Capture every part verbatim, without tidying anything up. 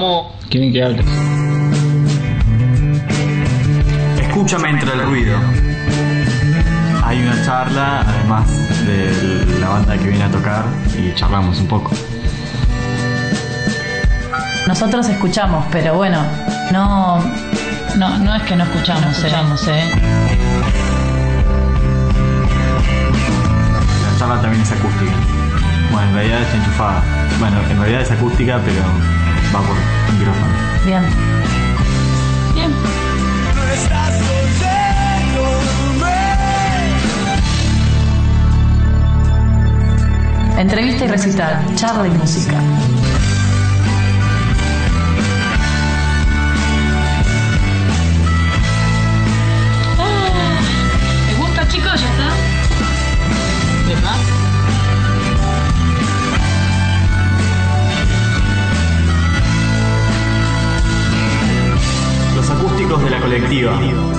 Vamos, ¿quieren que hable? Escúchame entre el ruido. Hay una charla, además de la banda que viene a tocar, y charlamos un poco. Nosotros escuchamos, pero bueno, no, no, no es que no escuchamos, no escuchamos, ¿eh? ¿eh? La charla también es acústica. Bueno, en realidad está enchufada. Bueno, en realidad es acústica, pero va por micrófono. Bien. Bien. Entrevista y recital, charla y música. ¿Les gusta, chicos? ¿Ya está? ¿Verdad? Los acústicos de la colectiva.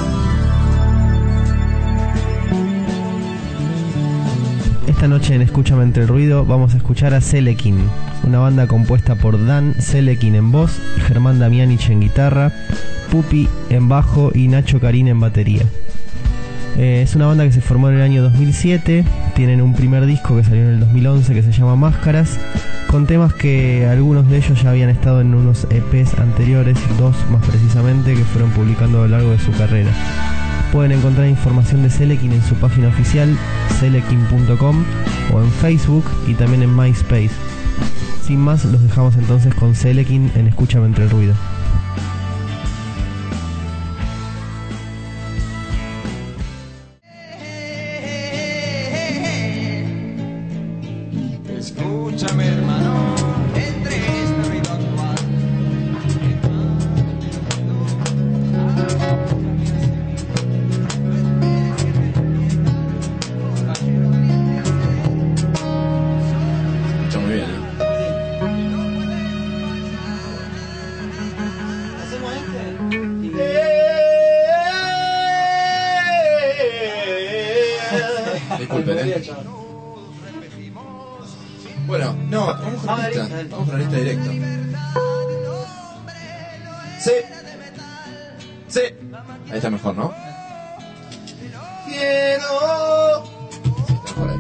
Esta noche en Escúchame entre el ruido vamos a escuchar a Selekin, una banda compuesta por Dan Selekin en voz, Germán Damianich en guitarra, Pupi en bajo y Nacho Karin en batería. Eh, es una banda que se formó en el año dos mil siete, tienen un primer disco que salió en el dos mil once que se llama Máscaras, con temas que algunos de ellos ya habían estado en unos E Pes anteriores, dos más precisamente, que fueron publicando a lo largo de su carrera. Pueden encontrar información de Selekin en su página oficial selekin punto com o en Facebook y también en MySpace. Sin más, los dejamos entonces con Selekin en Escúchame entre el ruido. Escúchame, hermano, entre este ruido actual. Está muy bien, ¿eh? Hacemos este. Disculpen, ¿eh? Bueno, no, vamos con la lista. Vamos con la lista directa. Sí. Sí. Ahí está mejor, ¿no? Quiero. Sí, está mejor ahí.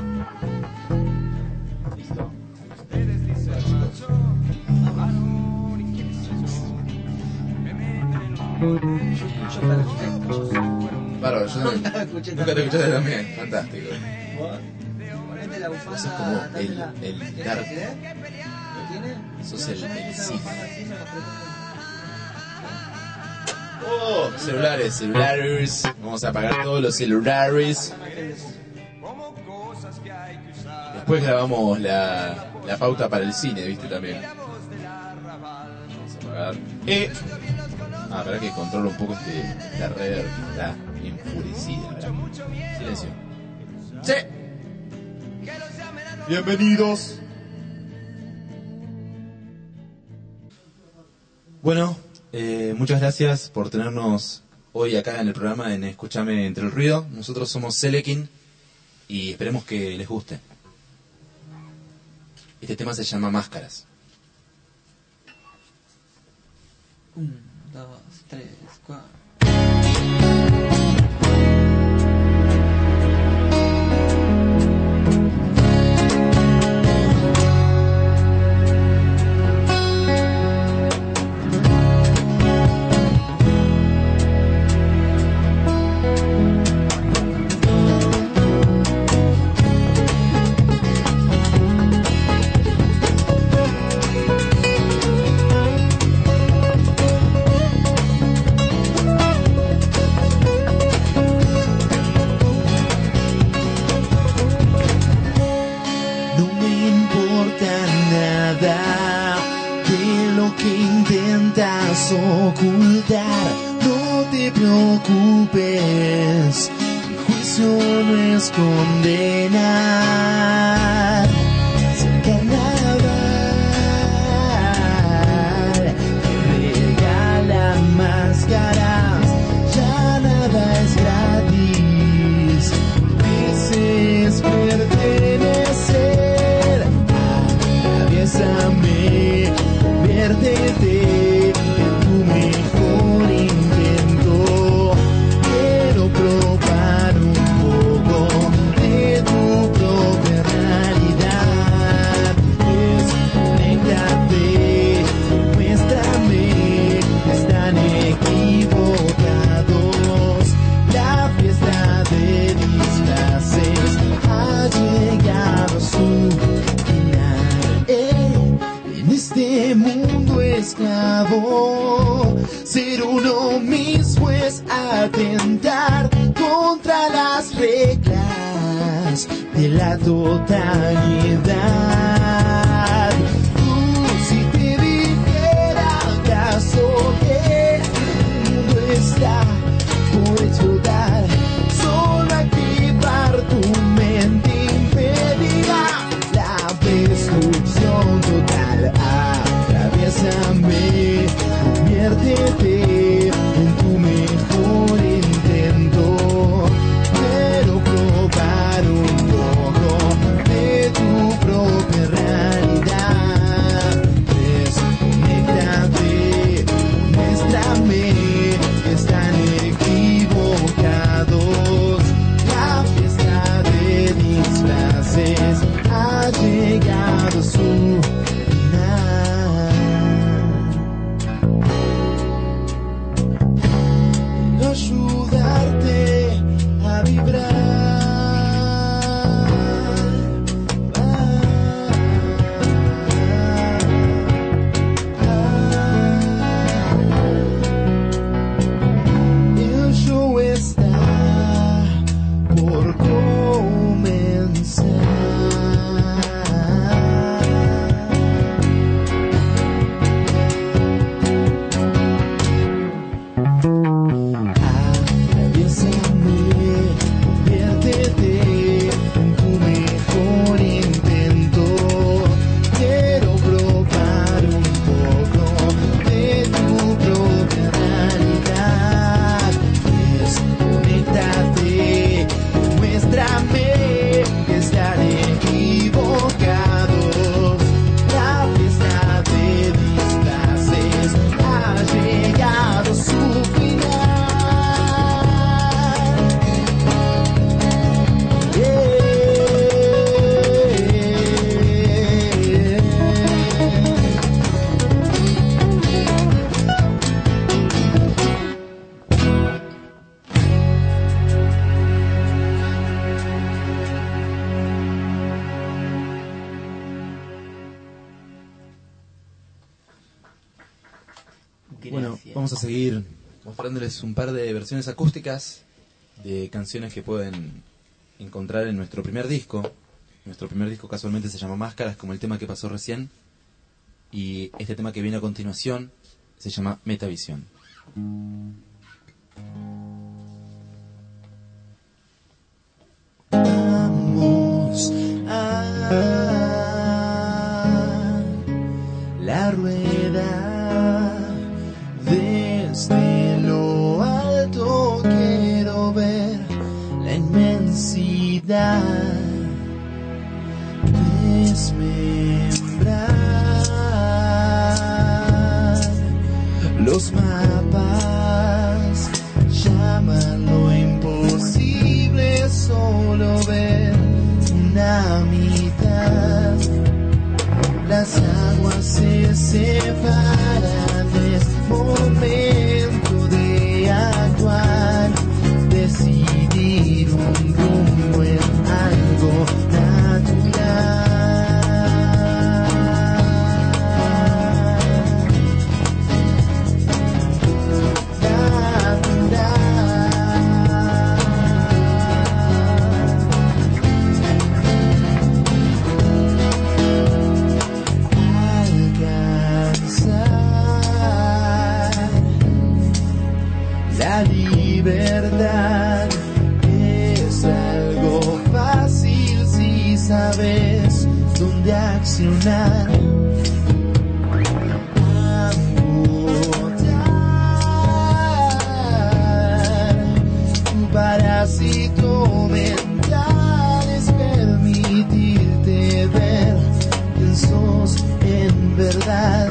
Listo. Claro, yo también. Nunca te escuchaste también. Fantástico. Vos sos como el, el Dark. Sos el, el Sith. Oh, celulares, celulares. Vamos a apagar todos los celulares. Después grabamos la, la pauta para el cine, viste también. Vamos a apagar. Eh. Ah, espera que controlo un poco este, esta red que está enfurecida. ¿Verdad? Silencio. Sí. Bienvenidos. Bueno, eh, muchas gracias por tenernos hoy acá en el programa en Escúchame entre el ruido. Nosotros somos Selekin y esperemos que les guste. Este tema se llama Máscaras. Un, dos, tres, cuatro. Ocultar, no te preocupes, el juicio no es condenar. Es el carnaval que regala máscaras, ya nada es gratis. Dices pertenecer, atraviésame, conviértete. mundo esclavo. Ser uno mismo es atentar contra las reglas de la totalidad. Uh, si te dijera acaso que el mundo está por explotar, solo activar tu mente impedirá la destrucción total. Atraviésame, conviértete en tu mejor intento. Quiero probar un poco de tu propia realidad. Desconéctate, muéstrame que están equivocados. La fiesta de disfraces ha llegado a su final. Quiero ayudarte a vibrar. El show está por comenzar. Atraviésame, conviértete en tu mejor intento. Quiero probar un poco de tu propia realidad. Desconéctate, muéstrame que están equivocados. La fiesta de disfraces ha llegado a su final. Bueno, vamos a seguir mostrándoles un par de versiones acústicas de canciones que pueden encontrar en nuestro primer disco. Nuestro primer disco casualmente se llama Máscaras, como el tema que pasó recién. Y este tema que viene a continuación se llama Metavisión. Vamos a la rueda. Desde lo alto quiero ver la inmensidad. Desmembrar los mapas, llaman lo imposible solo ver una mitad. Las aguas se separan, es momento de actuar. Decidir un rumbo es algo natural. La libertad es algo fácil si sabes dónde accionar. Amputar tu parásito mental es permitirte ver quién sos en verdad.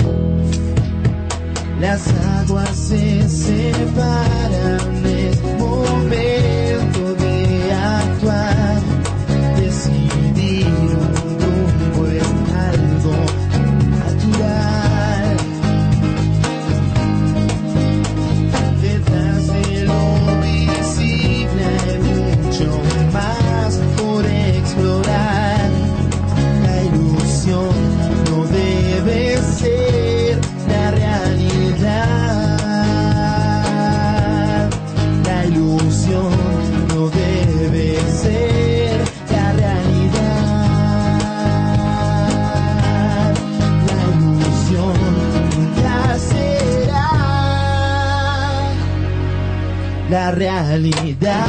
Las aguas se separan, es momento de actuar. Decidir un rumbo es algo natural. Detrás de lo visible hay mucho más por explorar. La ilusión no debe ser la realidad.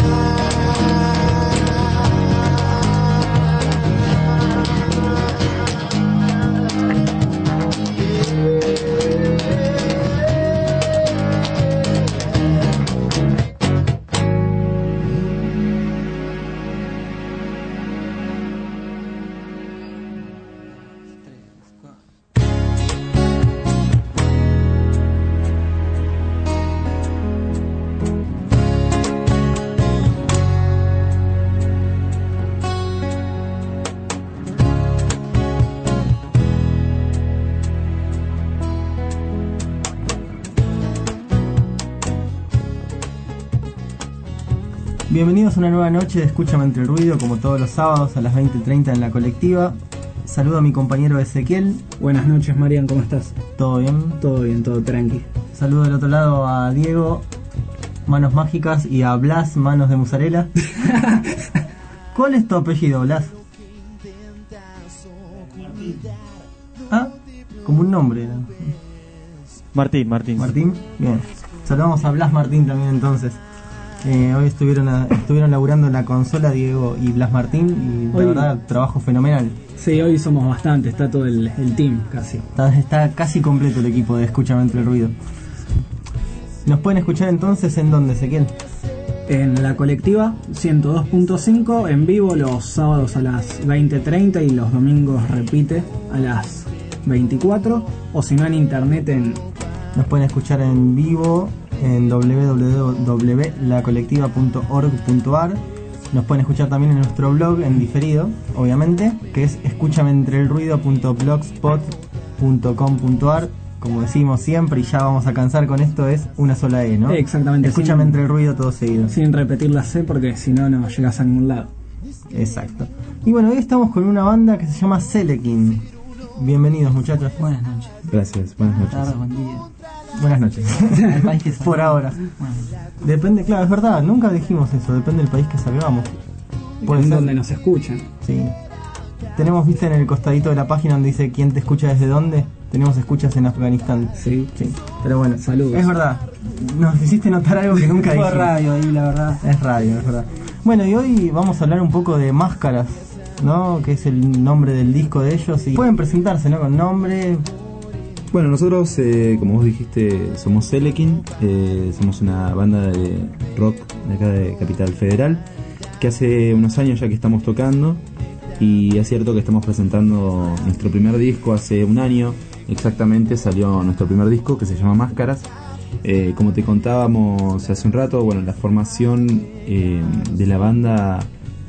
Bienvenidos a una nueva noche de Escúchame Entre el Ruido, como todos los sábados a las veinte treinta en la colectiva. Saludo a mi compañero Ezequiel. Buenas noches, Marian, ¿cómo estás? ¿Todo bien? Todo bien, todo tranqui. Saludo del otro lado a Diego, Manos Mágicas, y a Blas, Manos de Musarela. ¿Cuál es tu apellido, Blas? Ah, como un nombre, ¿no? Martín, Martín. Martín, bien. Saludamos a Blas Martín también entonces. Eh, hoy estuvieron a, estuvieron laburando en la consola Diego y Blas Martín, y hoy, la verdad, trabajo fenomenal. Sí, hoy somos bastante, está todo el, el team casi. Está, está casi completo el equipo de Escúchame Entre el Ruido. ¿Nos pueden escuchar entonces en dónde, Ezequiel? En la colectiva ciento dos punto cinco, en vivo los sábados a las veinte treinta y los domingos repite a las veinticuatro, o si no en internet en... Nos pueden escuchar en vivo en doble u doble u doble u punto la colectiva punto org punto a r. Nos pueden escuchar también en nuestro blog en diferido, obviamente, que es escúchame entre el ruido punto blogspot punto com punto a r. Como decimos siempre, y ya vamos a cansar con esto, es una sola E, ¿no? Exactamente. Escúchame sin, entre el ruido todo seguido. Sin repetir la C, porque si no, no llegas a ningún lado. Exacto. Y bueno, hoy estamos con una banda que se llama Selekin. Bienvenidos, muchachos. Buenas noches. Gracias, buenas noches. Buenas tardes, buen día. Buenas noches. El país que Por ahora. Bueno. Depende, claro, es verdad, nunca dijimos eso, depende del país que salgamos. Puede En ser. donde nos escuchan. Sí. Tenemos, viste, en el costadito de la página donde dice quién te escucha desde dónde. Tenemos escuchas en Afganistán. Sí, Sí. Pero bueno, Saludos. es verdad. Nos hiciste notar algo que nunca Fue dijimos. radio ahí, la verdad. Es radio, es verdad. Bueno, y hoy vamos a hablar un poco de Máscaras, ¿no? Que es el nombre del disco de ellos. Y pueden presentarse, ¿no? Con nombre. Bueno, nosotros, eh, como vos dijiste, somos Selekin, eh, somos una banda de rock de acá de Capital Federal, que hace unos años ya que estamos tocando, y es cierto que estamos presentando nuestro primer disco hace un año, exactamente salió nuestro primer disco que se llama Máscaras. Eh, como te contábamos hace un rato, bueno, la formación eh, de la banda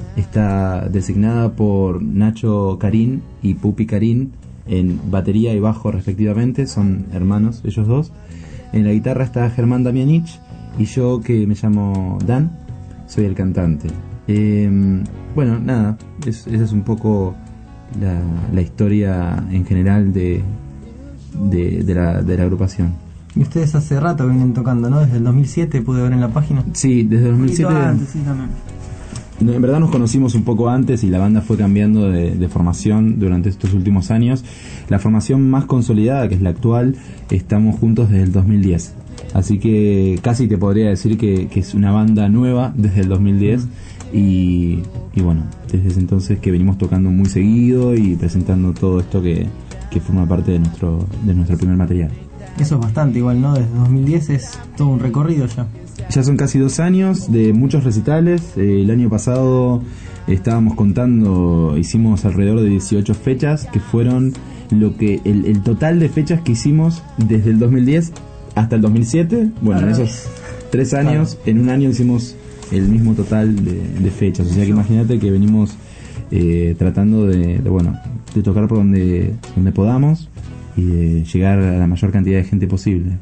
está designada por Nacho Karin y Pupi Karin en batería y bajo respectivamente, son hermanos ellos dos. En la guitarra está Germán Damianich y yo, que me llamo Dan, soy el cantante. Eh, bueno, nada, es, esa es un poco la, la historia en general de, de, de, la, de la agrupación. Y ustedes hace rato vienen tocando, ¿no? Desde el dos mil siete pude ver en la página. Sí, desde el dos mil siete. Antes, sí, también. En verdad nos conocimos un poco antes y la banda fue cambiando de, de formación durante estos últimos años. La formación más consolidada, que es la actual, estamos juntos desde el dos mil diez. Así que casi te podría decir que, que es una banda nueva desde el dos mil diez. Y, y bueno, desde ese entonces que venimos tocando muy seguido y presentando todo esto que, que forma parte de nuestro, de nuestro primer material. Eso es bastante igual, ¿no? Desde dos mil diez es todo un recorrido ya. Ya son casi dos años de muchos recitales. Eh, el año pasado estábamos contando, hicimos alrededor de dieciocho fechas, que fueron lo que el, el total de fechas que hicimos desde el dos mil diez hasta el dos mil siete. Bueno, en esos tres años, en un año hicimos el mismo total de, de fechas. O sea que imagínate que venimos eh, tratando de, de, bueno, de tocar por donde, donde podamos y de llegar a la mayor cantidad de gente posible.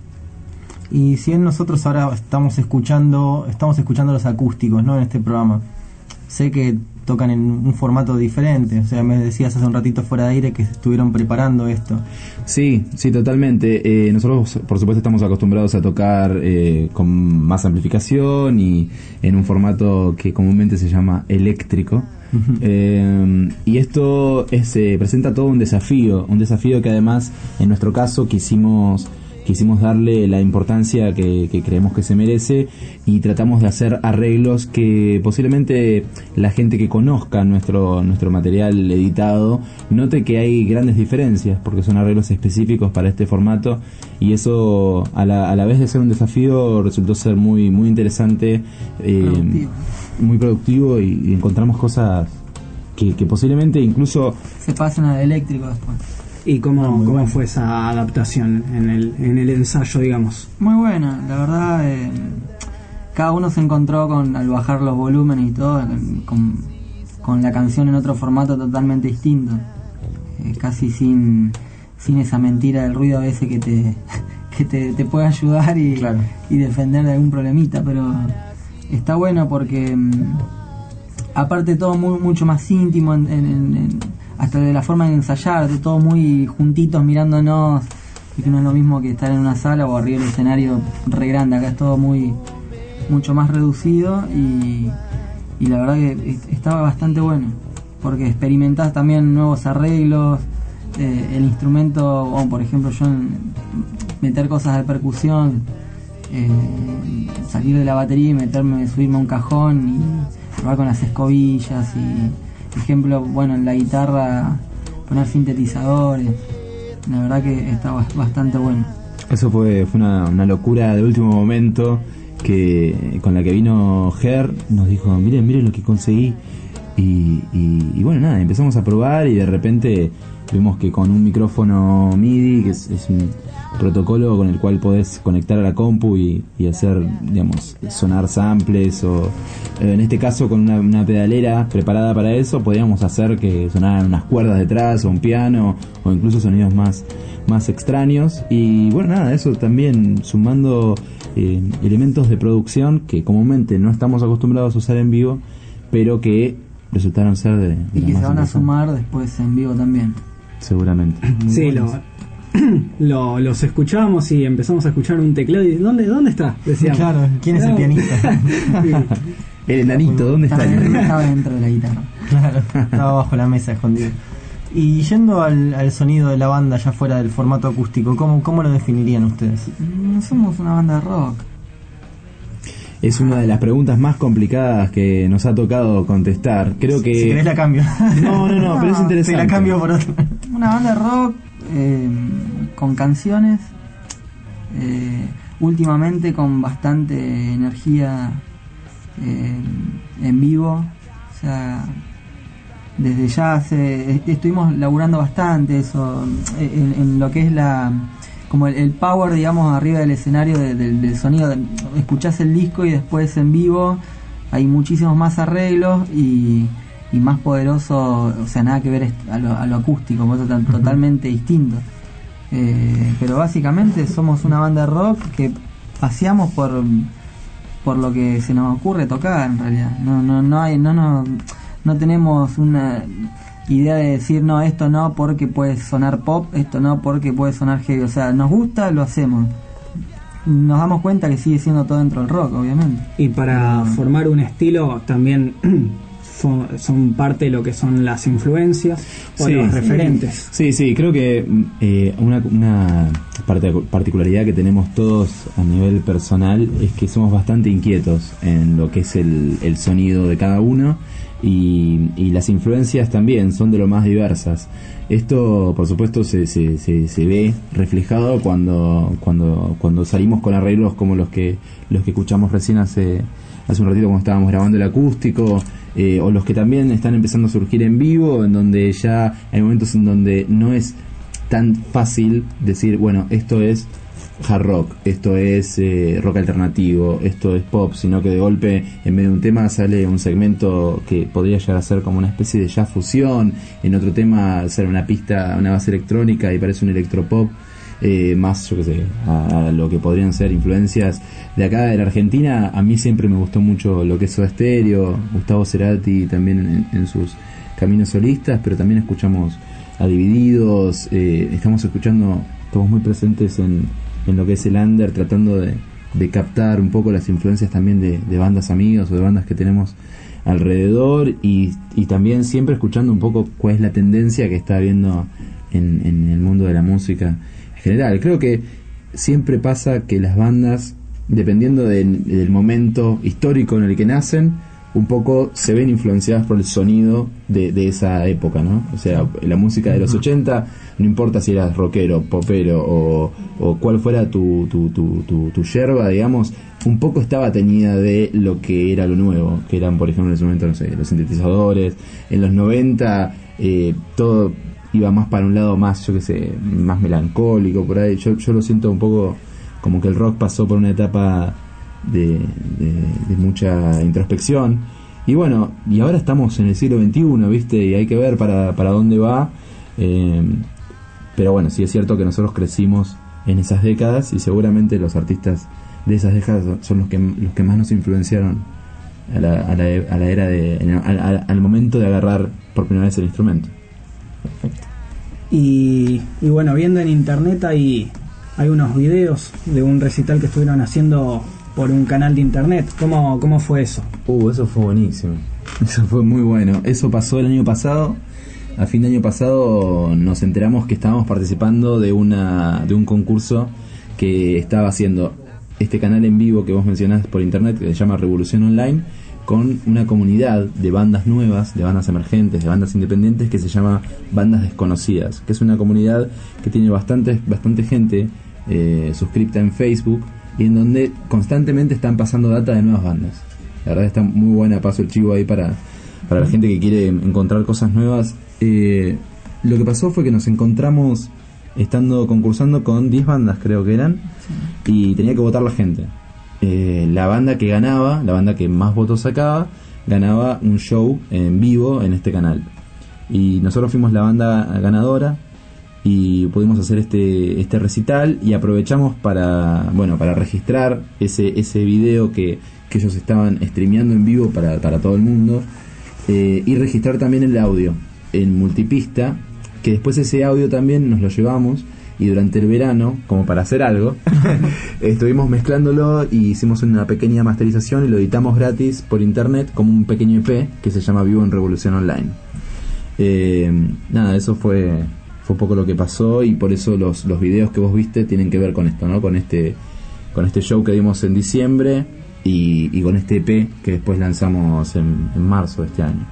Y si bien nosotros ahora estamos escuchando, estamos escuchando los acústicos, ¿no? En este programa. Sé que tocan en un formato diferente, o sea, me decías hace un ratito fuera de aire que estuvieron preparando esto. Sí, sí, totalmente. Eh, nosotros, por supuesto, estamos acostumbrados a tocar eh, con más amplificación y en un formato que comúnmente se llama eléctrico. Uh-huh. Eh, y esto es, eh, presenta todo un desafío, un desafío que además, en nuestro caso, quisimos quisimos darle la importancia que, que creemos que se merece y tratamos de hacer arreglos que posiblemente la gente que conozca nuestro nuestro material editado note que hay grandes diferencias, porque son arreglos específicos para este formato, y eso a la, a la vez de ser un desafío resultó ser muy muy interesante, eh, Productivo. muy productivo, y, y encontramos cosas que, que posiblemente incluso Se pasan al eléctrico después. ¿Y cómo, Ah, muy cómo bueno. fue esa adaptación en el, en el ensayo, digamos? Muy buena, la verdad. Eh, cada uno se encontró con, al bajar los volúmenes y todo, con, con la canción en otro formato totalmente distinto. Eh, casi sin, sin esa mentira del ruido a veces que te, que te, te puede ayudar y, Claro. y defender de algún problemita, pero está bueno porque mm, aparte todo muy, mucho más íntimo, en, en, en, hasta de la forma de ensayar, de todo muy juntitos mirándonos, y que no es lo mismo que estar en una sala o arriba del escenario re grande. Acá es todo muy mucho más reducido, y, y la verdad que est- estaba bastante bueno, porque experimentás también nuevos arreglos, eh, el instrumento, o por ejemplo yo en- meter cosas de percusión, eh, salir de la batería y meterme, subirme a un cajón y probar con las escobillas, y por ejemplo, bueno, en la guitarra poner sintetizadores. La verdad que estaba bastante bueno. eso fue, fue una, una locura de último momento, que con la que vino Ger, nos dijo, miren, miren lo que conseguí, y, y, y bueno, nada, empezamos a probar, y de repente vimos que con un micrófono MIDI, que es, es un protocolo con el cual podés conectar a la compu y, y hacer, digamos, sonar samples, o eh, en este caso con una, una pedalera preparada para eso, podíamos hacer que sonaran unas cuerdas detrás, o un piano, o incluso sonidos más, más extraños. Y bueno, nada, eso también sumando eh, elementos de producción que comúnmente no estamos acostumbrados a usar en vivo, pero que resultaron ser de, de Y la que más se van a interesante. sumar después en vivo también. Seguramente. Sí, lo, lo- los escuchamos y empezamos a escuchar un teclado y ¿dónde, dónde está? Decíamos. Claro, ¿quién es el No. pianista? El enanito, ¿dónde está? Estaba, el enanito? estaba dentro de la guitarra. Claro, estaba bajo la mesa escondido. Y yendo al, al sonido de la banda ya fuera del formato acústico, ¿cómo, cómo lo definirían ustedes? No somos una banda de rock. Es una de las preguntas más complicadas que nos ha tocado contestar. Creo que... Si querés la cambio. No, no, no, pero es No, interesante. Te la cambio por otro. Una banda de rock eh, con canciones, eh, últimamente con bastante energía eh, en vivo. O sea, desde ya hace, estuvimos laburando bastante eso, en, en lo que es la como el, el power, digamos, arriba del escenario de, de, del sonido. Escuchás el disco y después en vivo hay muchísimos más arreglos y, y más poderoso, o sea, nada que ver a lo, a lo acústico, por eso tan, totalmente distinto. Eh, pero básicamente somos una banda de rock que paseamos por por lo que se nos ocurre tocar, en realidad. No no no hay no no no tenemos una idea de decir no, esto no porque puede sonar pop, esto no porque puede sonar heavy. O sea, nos gusta, lo hacemos. Nos damos cuenta que sigue siendo todo dentro del rock, obviamente. Y para formar un estilo también son, son parte de lo que son las influencias o Sí. los referentes. Sí, sí, creo que eh, una, una parte- particularidad que tenemos todos a nivel personal es que somos bastante inquietos en lo que es el, el sonido de cada uno, y, y las influencias también son de lo más diversas. Esto, por supuesto, se, se, se, se ve reflejado cuando, cuando, cuando salimos con arreglos como los que, los que escuchamos recién hace, hace un ratito cuando estábamos grabando el acústico. Eh, o los que también están empezando a surgir en vivo, en donde ya hay momentos en donde no es tan fácil decir, bueno, esto es hard rock, esto es eh, rock alternativo, esto es pop, sino que de golpe en medio de un tema sale un segmento que podría llegar a ser como una especie de jazz fusión, en otro tema sale una pista, una base electrónica y parece un electropop. Eh, más, yo qué sé, a, a lo que podrían ser influencias de acá de la Argentina. A mí siempre me gustó mucho lo que es Soda Stereo, Gustavo Cerati también en, en sus caminos solistas, pero también escuchamos a Divididos, eh, estamos escuchando, estamos muy presentes en, en lo que es el under, tratando de, de captar un poco las influencias también de, de bandas amigas o de bandas que tenemos alrededor, y, y también siempre escuchando un poco cuál es la tendencia que está habiendo en, en el mundo de la música general. Creo que siempre pasa que las bandas, dependiendo del, del momento histórico en el que nacen, un poco se ven influenciadas por el sonido de, de esa época, ¿no? O sea, la música de los ochenta, no importa si eras rockero, popero o, o cuál fuera tu, tu, tu, tu, tu yerba, digamos, un poco estaba teñida de lo que era lo nuevo, que eran, por ejemplo, en ese momento, no sé, los sintetizadores. En los noventa eh, todo iba más para un lado más, yo qué sé, más melancólico, por ahí. Yo, yo lo siento un poco como que el rock pasó por una etapa de, de, de mucha introspección. Y bueno, y ahora estamos en el siglo veintiuno, ¿viste? Y hay que ver para, para dónde va. Eh, pero bueno, sí es cierto que nosotros crecimos en esas décadas y seguramente los artistas de esas décadas son los que los que más nos influenciaron a la, a la, a la era de al, al, al momento de agarrar por primera vez el instrumento. Perfecto. Y, y bueno, viendo en internet hay, hay unos videos de un recital que estuvieron haciendo por un canal de internet. ¿Cómo, cómo fue eso? Uh, eso fue buenísimo. Eso fue muy bueno. Eso pasó el año pasado. A fin de año pasado nos enteramos que estábamos participando de una de un concurso que estaba haciendo este canal en vivo que vos mencionás por internet, que se llama Revolución Online, con una comunidad de bandas nuevas, de bandas emergentes, de bandas independientes, que se llama Bandas Desconocidas, que es una comunidad que tiene bastante, bastante gente eh, suscripta en Facebook, y en donde constantemente están pasando data de nuevas bandas. La verdad está muy buena, paso el chivo ahí para, para la gente que quiere encontrar cosas nuevas. Eh, lo que pasó fue que nos encontramos estando concursando con diez bandas, creo que eran, y tenía que votar la gente. Eh, la banda que ganaba, la banda que más votos sacaba, ganaba un show en vivo en este canal. Y nosotros fuimos la banda ganadora y pudimos hacer este este recital, y aprovechamos para bueno para registrar ese ese video que, que ellos estaban streameando en vivo para, para todo el mundo, eh, y registrar también el audio en multipista, que después ese audio también nos lo llevamos, y durante el verano, como para hacer algo, estuvimos mezclándolo y hicimos una pequeña masterización y lo editamos gratis por internet como un pequeño E P que se llama Vivo en Revolución Online. Eh, nada, eso fue fue un poco lo que pasó, y por eso los, los videos que vos viste tienen que ver con esto, ¿no? Con este con este show que dimos en diciembre y, y con este E P que después lanzamos en, en marzo de este año.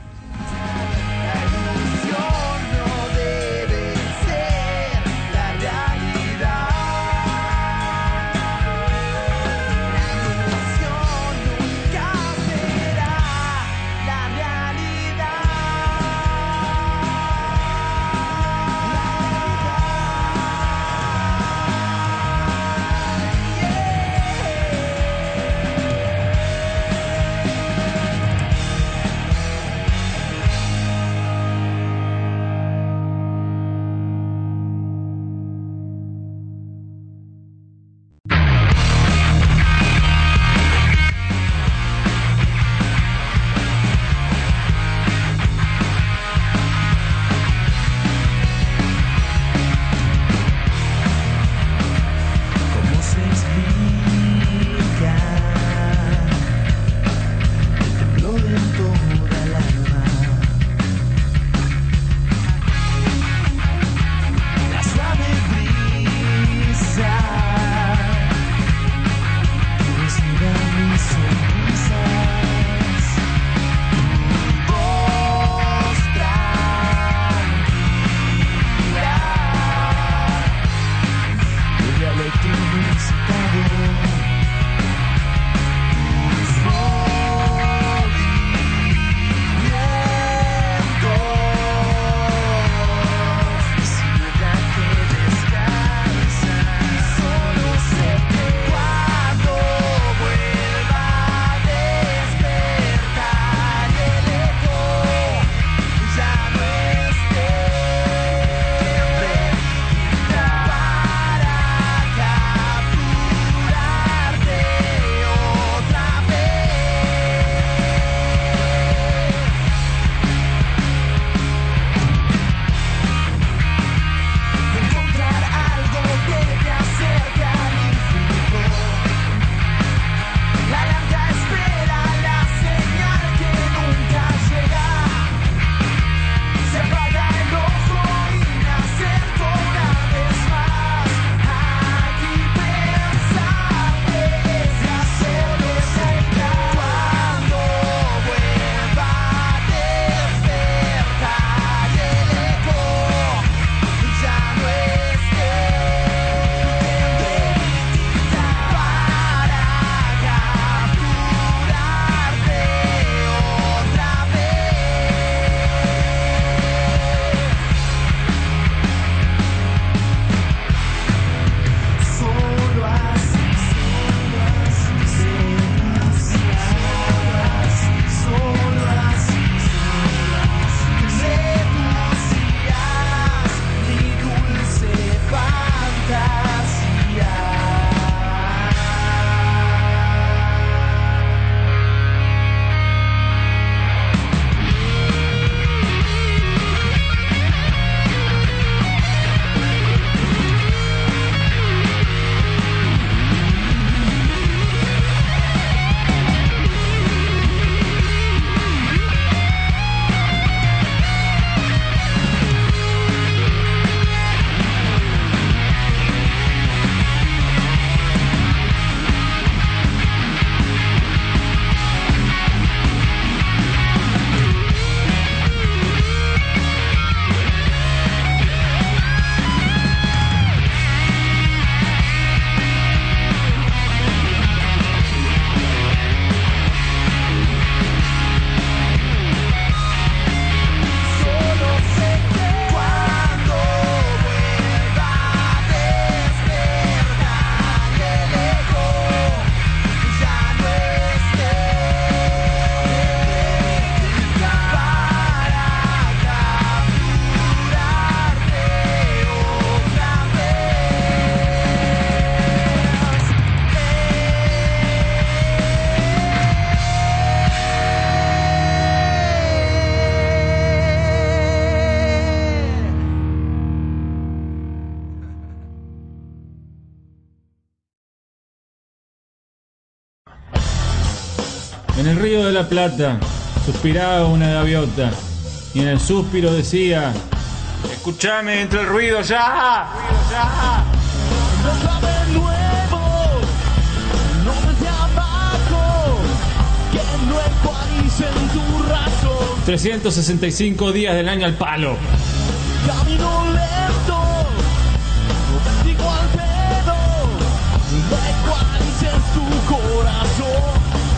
En el río de la Plata suspiraba una gaviota y en el suspiro decía: escuchame entre el ruido ya. Ruido ya. de nuevo, no desde abajo, que no ecualicen tu razón. trescientos sesenta y cinco días del año al palo. Camino lento, no digo al pedo, no ecualices tu corazón.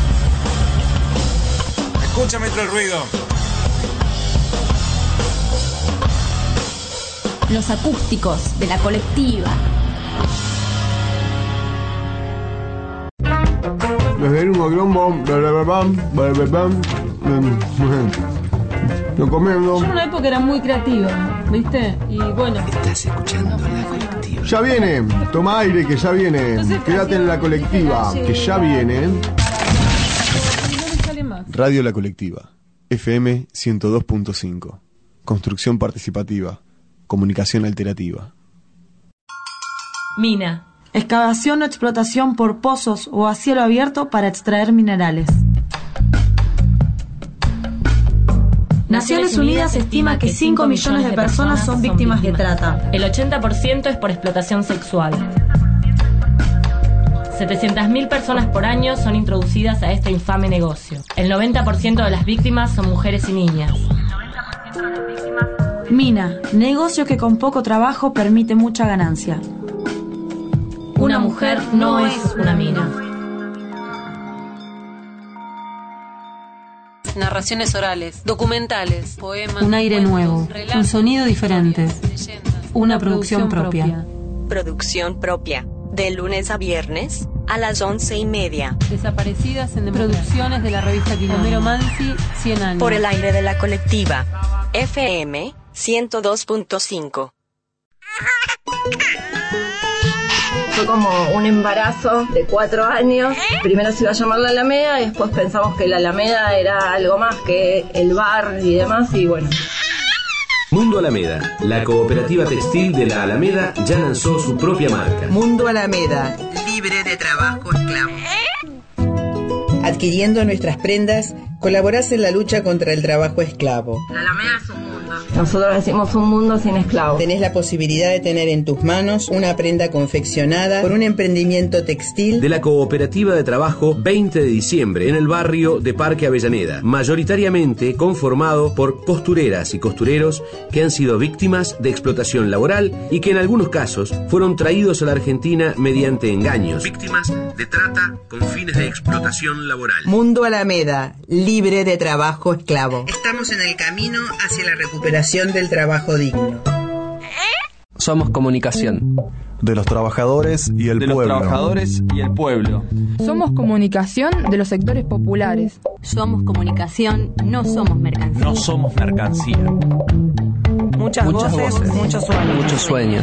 Escúchame entre el ruido. Los acústicos de la colectiva. Desde el humo grombo, lo comiendo. Yo en una época era muy creativa, ¿viste? Y bueno. Estás escuchando la colectiva. Ya viene, toma aire que ya viene. Entonces, quédate en la colectiva, que ya viene. Radio La Colectiva, F M ciento dos punto cinco. Construcción participativa, comunicación alterativa. Mina. Excavación o explotación por pozos o a cielo abierto para extraer minerales. Naciones Unidas estima que cinco millones de personas son víctimas de trata. El ochenta por ciento es por explotación sexual. setecientas mil personas por año son introducidas a este infame negocio. El noventa por ciento de las víctimas son mujeres y niñas. Mina, negocio que con poco trabajo permite mucha ganancia. Una mujer no es una mina. Narraciones orales, documentales, poemas. Un aire nuevo, un sonido diferente. Una producción propia. Producción propia. De lunes a viernes a las once y media. Desaparecidas en producciones de la revista Quilombo. Homero Mansi, cien años. Por el aire de la colectiva. F M ciento dos punto cinco. Fue como un embarazo de cuatro años. Primero se iba a llamar La Alameda y después pensamos que La Alameda era algo más que el bar y demás y bueno. Mundo Alameda, la cooperativa textil de La Alameda, ya lanzó su propia marca. Mundo Alameda, libre de trabajo esclavo. Adquiriendo nuestras prendas, colaborás en la lucha contra el trabajo esclavo. La Alameda es un mundo. Nosotros decimos un mundo sin esclavos. Tenés la posibilidad de tener en tus manos una prenda confeccionada por un emprendimiento textil de la Cooperativa de Trabajo veinte de diciembre en el barrio de Parque Avellaneda, mayoritariamente conformado por costureras y costureros que han sido víctimas de explotación laboral y que en algunos casos fueron traídos a la Argentina mediante engaños. Víctimas de trata con fines de explotación laboral. Mundo Alameda, libre de trabajo esclavo. Estamos en el camino hacia la recuperación del trabajo digno. Somos comunicación. De los trabajadores y el de pueblo. De los trabajadores y el pueblo. Somos comunicación de los sectores populares. Somos comunicación, no somos mercancía. No somos mercancía. Muchas, Muchas voces, voces, muchos sueños. Muchos sueños.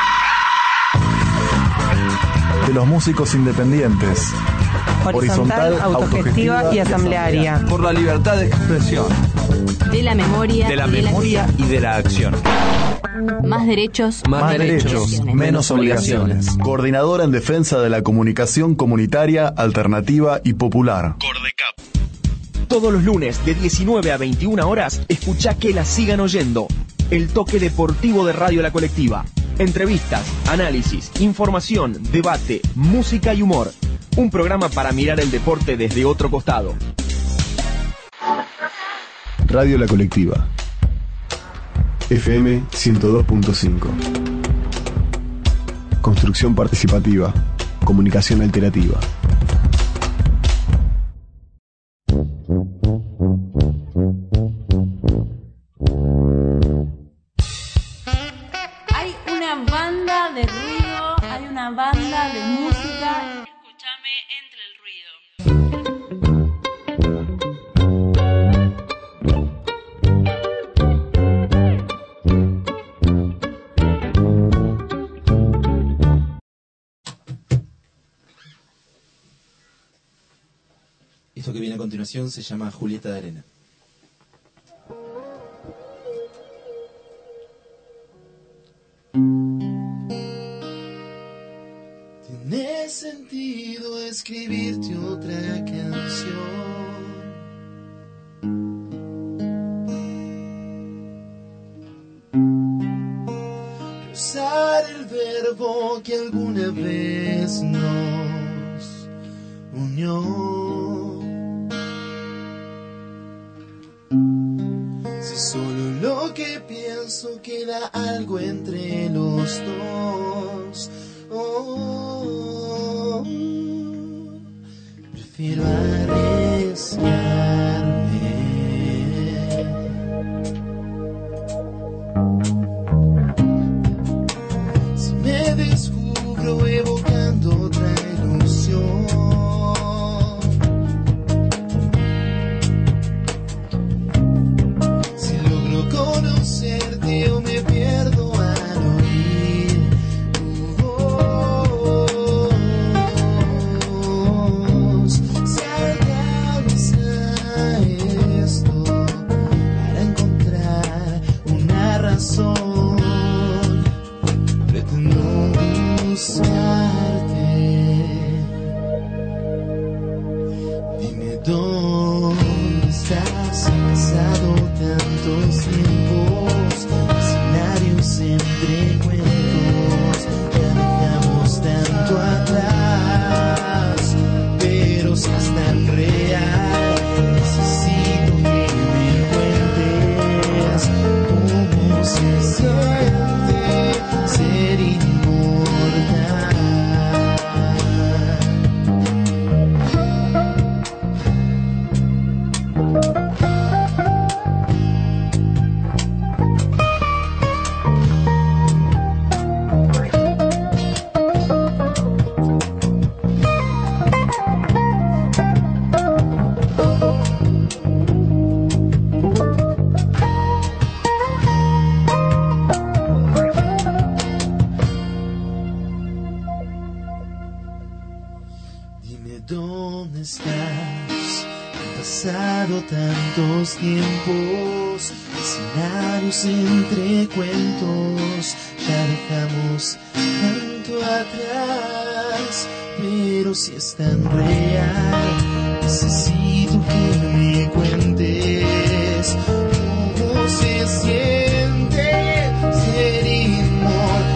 De los músicos independientes. Horizontal, Horizontal autogestiva, autogestiva y asamblearia. Por la libertad de expresión. De la memoria. De la memoria y de la acción. Más derechos. Más, más derechos, derechos, menos obligaciones. obligaciones. Coordinadora en defensa de la comunicación comunitaria, alternativa y popular. Cordecap. Todos los lunes de diecinueve a veintiuna horas, escuchá que la sigan oyendo. El toque deportivo de Radio La Colectiva. Entrevistas, análisis, información, debate, música y humor. Un programa para mirar el deporte desde otro costado. Radio La Colectiva, F M ciento dos punto cinco. Construcción participativa, comunicación alterativa. Hay una banda de ruido, hay una banda de música. Escúchame entre el ruido. Esto que viene a continuación se llama Julieta de Arena. Tiene sentido escribirte otra canción. verbo que alguna vez nos unió. Si solo lo que pienso queda algo entre los dos, oh, prefiero arriesgarme. Si me descubro evocando otra ilusión, si logro conocerte o me pierdo al oír tu voz, si alcanza esto para encontrar una razón, pretendo buscarte. Dime dónde estás, han pasado tantos tiempos, escenarios entre cuentos, ya dejamos tanto atrás, pero si es tan real, necesito que me cuentes cómo se siente ser inmortal. Dime dónde estás, han pasado tantos tiempos, escenarios entre cuentos, ya dejamos tanto atrás, pero si es tan real, necesito que me cuentes cómo se siente ser inmortal.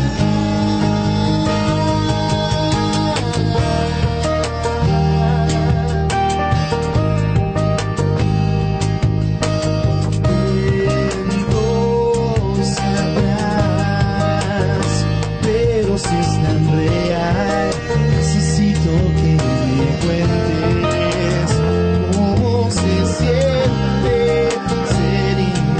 Pero si es tan real, necesito que me cuentes cómo se siente ser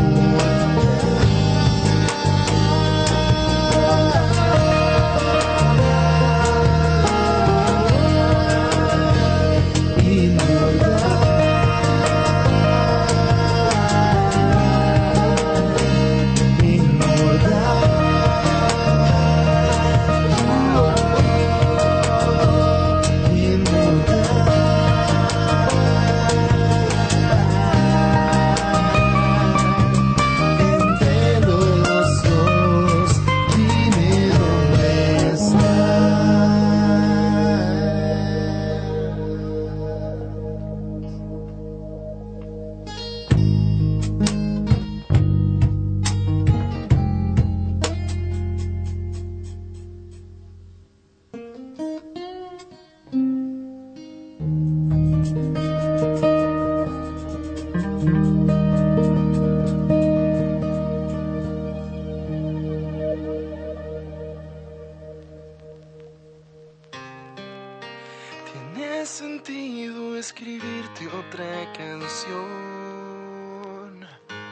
Tiene sentido escribirte otra canción.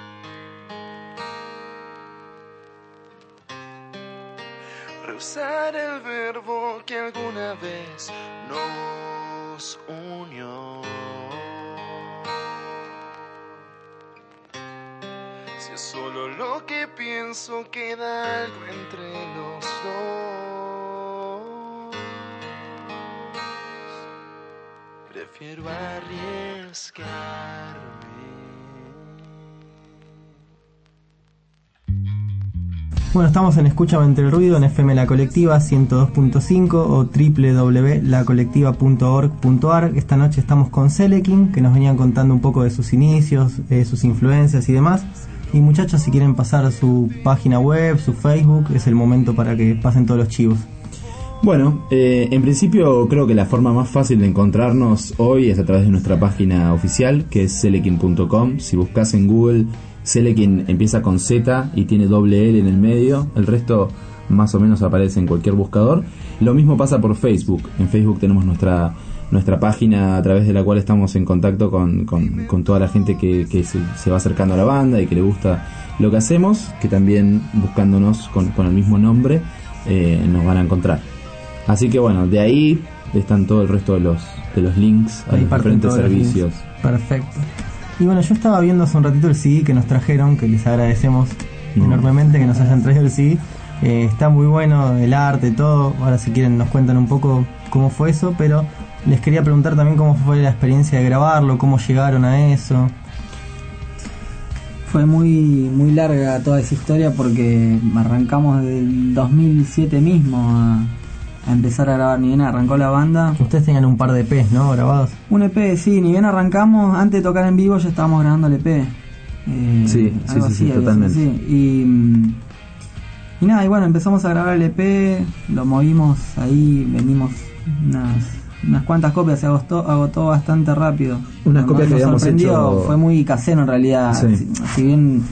Rehusar el verbo que alguna vez nos unió. Si es solo lo que pienso, queda algo entre los dos. Prefiero arriesgarme. Bueno, estamos en Escúchame entre el ruido en F M La Colectiva ciento dos punto cinco o doble u doble u doble u punto la colectiva punto org punto a r. Esta noche estamos con Selekin, que nos venían contando un poco de sus inicios, eh, sus influencias y demás. Y muchachos, si quieren pasar su página web, su Facebook, es el momento para que pasen todos los chivos. Bueno, eh, en principio creo que la forma más fácil de encontrarnos hoy es a través de nuestra página oficial, que es selekin punto com. Si buscas en Google, Selekin empieza con Z y tiene doble L en el medio, el resto más o menos aparece en cualquier buscador. Lo mismo pasa por Facebook. En Facebook tenemos nuestra nuestra página a través de la cual estamos en contacto con, con, con toda la gente que, que se, se va acercando a la banda y que le gusta lo que hacemos, que también buscándonos con, con el mismo nombre eh, nos van a encontrar. Así que bueno, de ahí están todo el resto de los de los links a ahí los diferentes servicios. Perfecto. Y bueno, yo estaba viendo hace un ratito el C D que nos trajeron, que les agradecemos Mm. enormemente que nos hayan traído el C D. Eh, está muy bueno el arte, todo. Ahora si quieren nos cuentan un poco cómo fue eso, pero les quería preguntar también cómo fue la experiencia de grabarlo, cómo llegaron a eso. Fue muy muy larga toda esa historia porque arrancamos del dos mil siete mismo a, a empezar a grabar. Ni bien arrancó la banda. Ustedes tenían un par de E Pes, ¿no? Grabados. Un E P, sí. Ni bien arrancamos, antes de tocar en vivo ya estábamos grabando el E P. Eh, Sí, sí, algo sí, así, sí, algo totalmente. así, sí. Y, y nada, y bueno, empezamos a grabar el E P, lo movimos ahí, vendimos unas, unas cuantas copias, se agotó, agotó bastante rápido. Unas Nos- copias que nos habíamos sorprendió, hecho- fue muy casero en realidad. Sí. Si, si bien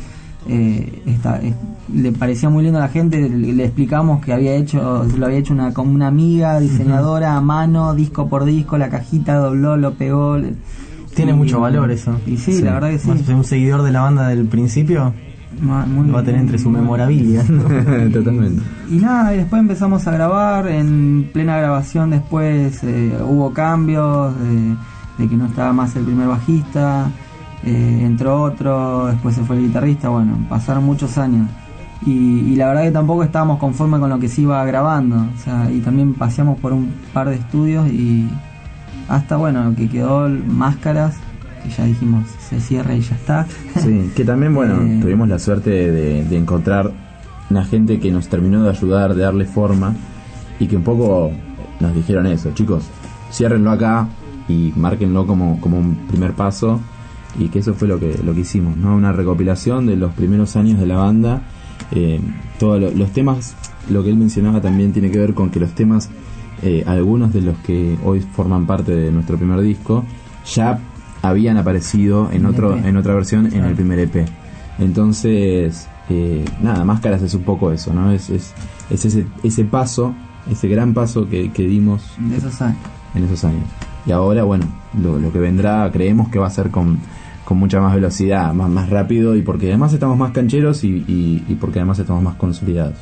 eh, esta, eh, le parecía muy lindo a la gente, le, le explicamos que había hecho, lo había hecho una como una amiga diseñadora a mano, disco por disco, la cajita dobló, lo pegó. le- Tiene y- mucho valor eso. Y sí, la verdad que sí. Más, un seguidor de la banda del principio Ma- muy- lo va a tener entre su muy- memorabilia. Totalmente. Y nada, y después empezamos a grabar. En plena grabación después eh, hubo cambios de, de que no estaba más el primer bajista, eh, entró otro, después se fue el guitarrista. Bueno, pasaron muchos años y, y la verdad que tampoco estábamos conformes con lo que se iba grabando, o sea, y también paseamos por un par de estudios y hasta bueno, lo que quedó Máscaras, que ya dijimos se cierra y ya está. Sí, que también, bueno, Eh, tuvimos la suerte de, de encontrar una gente que nos terminó de ayudar, de darle forma y que un poco nos dijeron eso, chicos, ciérrenlo acá y márquenlo como, como un primer paso, y que eso fue lo que lo que hicimos, ¿no? Una recopilación de los primeros años de la banda. Eh, todos lo- los temas, lo que él mencionaba también tiene que ver con que los temas, eh, algunos de los que hoy forman parte de nuestro primer disco, ya habían aparecido en otro en otra versión en el primer E P. Entonces, eh, nada, Máscaras es un poco eso, ¿no? Es, es, es ese, ese paso, ese gran paso que, que dimos de esos años. en esos años. Y ahora, bueno, lo, lo que vendrá creemos que va a ser con, con mucha más velocidad, más, más rápido, y porque además estamos más cancheros y, y, y porque además estamos más consolidados.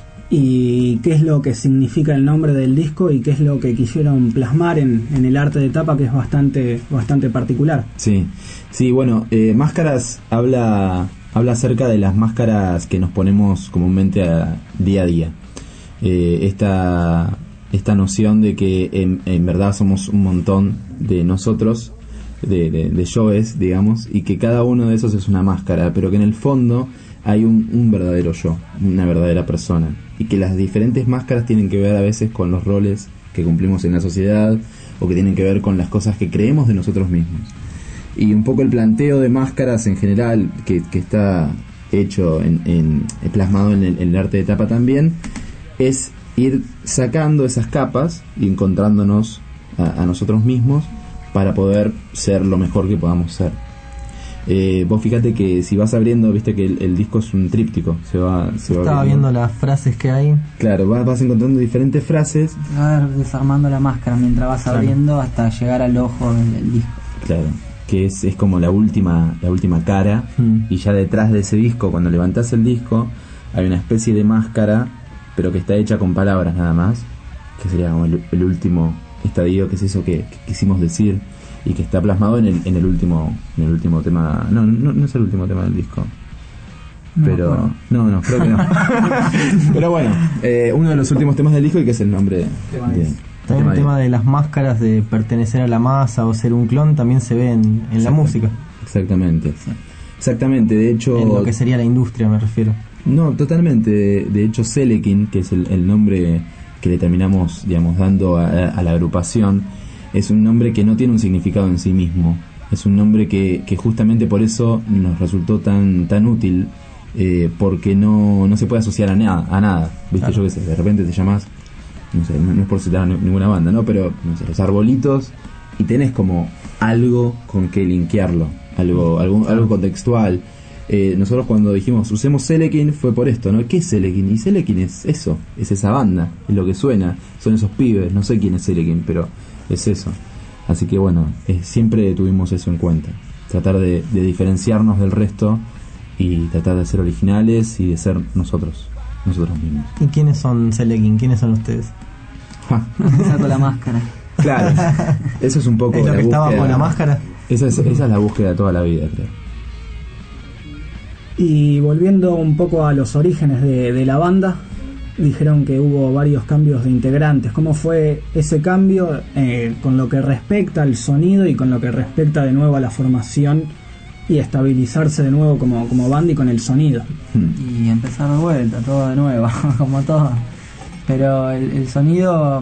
¿Y qué es lo que significa el nombre del disco y qué es lo que quisieron plasmar en, en el arte de tapa, que es bastante bastante particular? Sí, sí, bueno, eh, Máscaras habla habla acerca de las máscaras que nos ponemos comúnmente a, día a día. Eh, esta, esta noción de que en, en verdad somos un montón de nosotros, de, de, de yoes, digamos, y que cada uno de esos es una máscara, pero que en el fondo hay un, un verdadero yo, una verdadera persona, y que las diferentes máscaras tienen que ver a veces con los roles que cumplimos en la sociedad, o que tienen que ver con las cosas que creemos de nosotros mismos. Y un poco el planteo de Máscaras en general, que, que está hecho en, en plasmado en el, en el arte de tapa también, es ir sacando esas capas y encontrándonos a, a nosotros mismos para poder ser lo mejor que podamos ser. Eh, vos fíjate que si vas abriendo, viste que el, el disco es un tríptico, se va, se va Estaba abriendo. viendo las frases que hay. Claro, vas, vas encontrando diferentes frases. A ver, desarmando la máscara mientras vas Claro. abriendo hasta llegar al ojo del, del disco. Claro, que es, es como la última la última cara, Mm. y ya detrás de ese disco, cuando levantás el disco, hay una especie de máscara, pero que está hecha con palabras nada más, que sería como el, el último estadio, que es eso que, que quisimos decir, y que está plasmado en el, en el último en el último tema. No, no, no es el último tema del disco. No me Pero acuerdo. no, no, creo que no. Pero bueno, eh, uno de los últimos temas del disco, y que es el nombre de, de- También el de- tema de las máscaras, de pertenecer a la masa o ser un clon, también se ve en, en la Exacto. música. Exactamente. Exactamente, de hecho... En lo que sería la industria, me refiero. No, totalmente. De, de hecho, Selekin, que es el, el nombre que le terminamos, digamos, dando a, a la agrupación, es un nombre que no tiene un significado en sí mismo. Es un nombre que, que justamente por eso nos resultó tan, tan útil eh, porque no, no se puede asociar a nada, a nada, ¿viste? Claro. Yo qué sé, de repente te llamas, no sé, no, no es por citar a ni- ninguna banda, ¿no? Pero, no sé, Los Arbolitos, y tenés como algo con que linkearlo, algo, algo, algo contextual. Eh, nosotros cuando dijimos usemos Selekin fue por esto, ¿no? ¿Qué es Selekin? Y Selekin es eso, es esa banda, es lo que suena, son esos pibes, no sé quién es Selekin, pero es eso. Así que bueno, eh, siempre tuvimos eso en cuenta, tratar de, de diferenciarnos del resto y tratar de ser originales y de ser nosotros, nosotros mismos. ¿Y quiénes son Selekin? ¿Quiénes son ustedes? Saco la máscara. Claro, eso es un poco ¿Es lo la que estaba búsqueda. con la máscara? Esa es, esa es la búsqueda de toda la vida, creo. Y volviendo un poco a los orígenes de, de la banda, dijeron que hubo varios cambios de integrantes. ¿Cómo fue ese cambio eh, con lo que respecta al sonido y con lo que respecta de nuevo a la formación y estabilizarse de nuevo como, como banda y con el sonido? Y empezar de vuelta, todo de nuevo, como todo. Pero el, el sonido,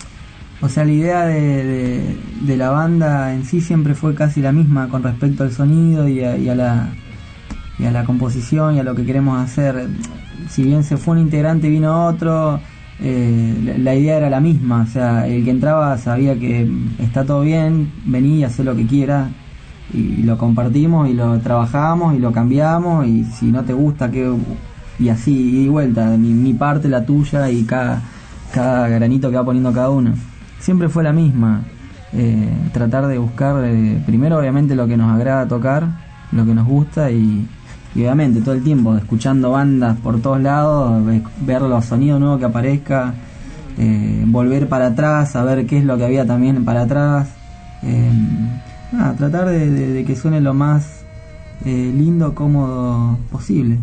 o sea, la idea de, de, de la banda en sí siempre fue casi la misma con respecto al sonido y a, y a la y a la composición y a lo que queremos hacer. Si bien se fue un integrante y vino otro, eh, la, la idea era la misma. O sea, el que entraba sabía que está todo bien, vení y hacé lo que quieras, y, y lo compartimos y lo trabajamos y lo cambiamos, y si no te gusta, que y así, ida y vuelta, mi, mi parte, la tuya, y cada, cada granito que va poniendo cada uno. Siempre fue la misma, eh, tratar de buscar, eh, primero obviamente lo que nos agrada tocar, lo que nos gusta, y, y obviamente todo el tiempo escuchando bandas por todos lados, ve- ver los sonidos nuevos que aparezca, eh, volver para atrás, a ver qué es lo que había también para atrás, eh, nada, tratar de, de, de que suene lo más eh, lindo, cómodo posible.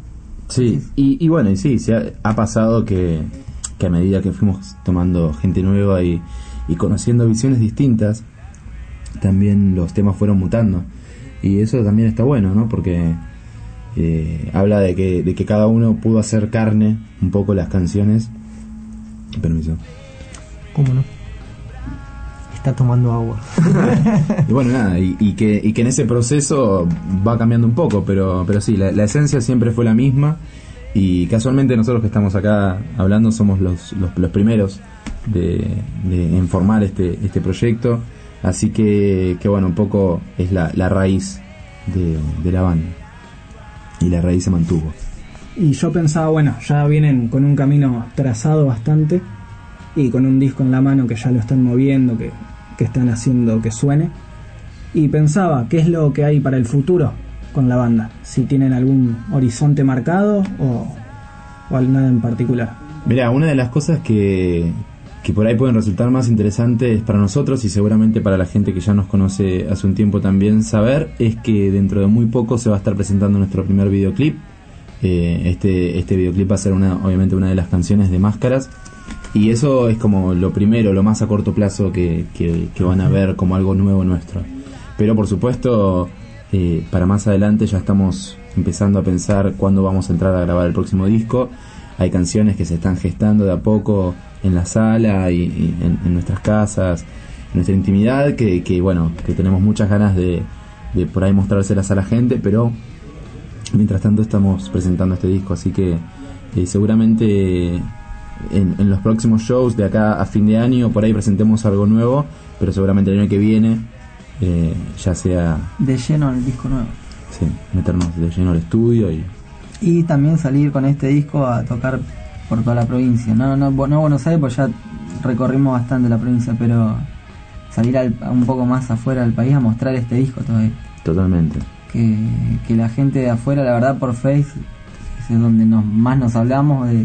Sí, y, y bueno, y sí, se ha, ha pasado que, que a medida que fuimos tomando gente nueva y, y conociendo visiones distintas, también los temas fueron mutando. Y eso también está bueno, ¿no? Porque eh, habla de que, de que cada uno pudo hacer carne un poco las canciones. Permiso. ¿Cómo no? Está tomando agua. Y bueno, nada, y, y, que, y que en ese proceso va cambiando un poco, pero, pero sí, la, la esencia siempre fue la misma. Y casualmente nosotros que estamos acá hablando somos los, los, los primeros de, de, en formar este, este proyecto. Así que, que bueno, un poco es la, la raíz de, de la banda. Y la raíz se mantuvo. Y yo pensaba, bueno, ya vienen con un camino trazado bastante y con un disco en la mano que ya lo están moviendo, que, que están haciendo que suene. Y pensaba, ¿qué es lo que hay para el futuro con la banda? Si tienen algún horizonte marcado o, o nada en particular. Mirá, una de las cosas que, que por ahí pueden resultar más interesantes para nosotros y seguramente para la gente que ya nos conoce hace un tiempo también saber, es que dentro de muy poco se va a estar presentando nuestro primer videoclip. Eh, este, este videoclip va a ser una, obviamente una de las canciones de Máscaras, y eso es como lo primero, lo más a corto plazo que, que, que van a ver como algo nuevo nuestro. Pero por supuesto, eh, para más adelante ya estamos empezando a pensar cuándo vamos a entrar a grabar el próximo disco. Hay canciones que se están gestando de a poco en la sala y, y en, en nuestras casas, en nuestra intimidad, que, que bueno, que tenemos muchas ganas de, de por ahí mostrárselas a la gente, pero mientras tanto estamos presentando este disco, así que eh, seguramente en, en los próximos shows de acá a fin de año por ahí presentemos algo nuevo, pero seguramente el año que viene eh, ya sea De lleno el disco nuevo. sí, meternos de lleno al estudio y Y también salir con este disco a tocar por toda la provincia. No, no, no Buenos Aires, pues ya recorrimos bastante la provincia, pero salir al, a un poco más afuera del país a mostrar este disco todavía. totalmente. Que, que la gente de afuera, la verdad, por Face, es donde nos, más nos hablamos, de,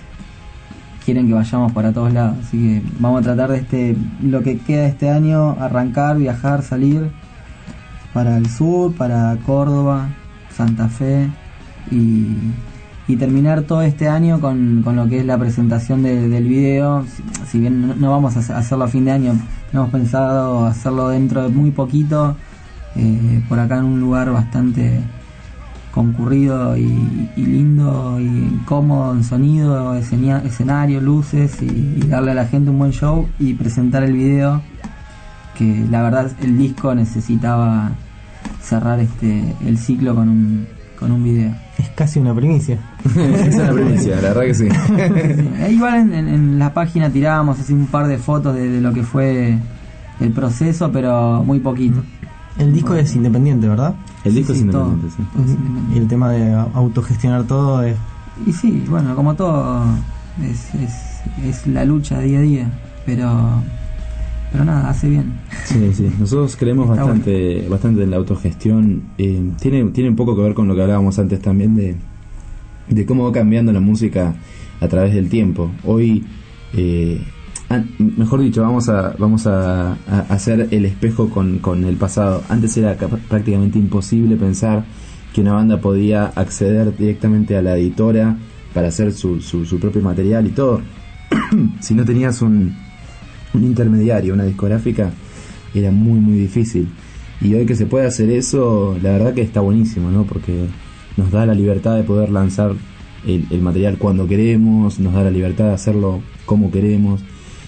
quieren que vayamos para todos lados. Así que vamos a tratar de este lo que queda de este año, arrancar, viajar, salir para el sur, para Córdoba, Santa Fe, y, y terminar todo este año con, con lo que es la presentación de, del video. Si, si bien no, no vamos a hacerlo a fin de año, hemos pensado hacerlo dentro de muy poquito, eh, por acá en un lugar bastante concurrido y, y lindo y cómodo en sonido, escena, escenario, luces, y, y darle a la gente un buen show y presentar el video, que la verdad el disco necesitaba cerrar este el ciclo con un con un video. Es casi una primicia. Es una primicia, la verdad que sí. Sí. Igual en, en, en la página tirábamos así un par de fotos de, de lo que fue el proceso, pero muy poquito. El disco es independiente, ¿verdad? El disco Sí, es sí, todo. independiente, sí. Todo es independiente. Y el tema de autogestionar todo es... Y sí, bueno, como todo, es, es, es la lucha día a día, pero pero nada, hace bien. Sí, sí, nosotros creemos Está bastante bueno. bastante en la autogestión. Eh, tiene, tiene un poco que ver con lo que hablábamos antes también de, de cómo va cambiando la música a través del tiempo. Hoy, eh, ah, mejor dicho, vamos a vamos a, a hacer el espejo con, con el pasado. Antes era prácticamente imposible pensar que una banda podía acceder directamente a la editora para hacer su, su, su propio material y todo. Si no tenías un, un intermediario, una discográfica, era muy muy difícil. Y hoy que se puede hacer eso, la verdad que está buenísimo, ¿no? Porque nos da la libertad de poder lanzar el, el material cuando queremos, nos da la libertad de hacerlo como queremos,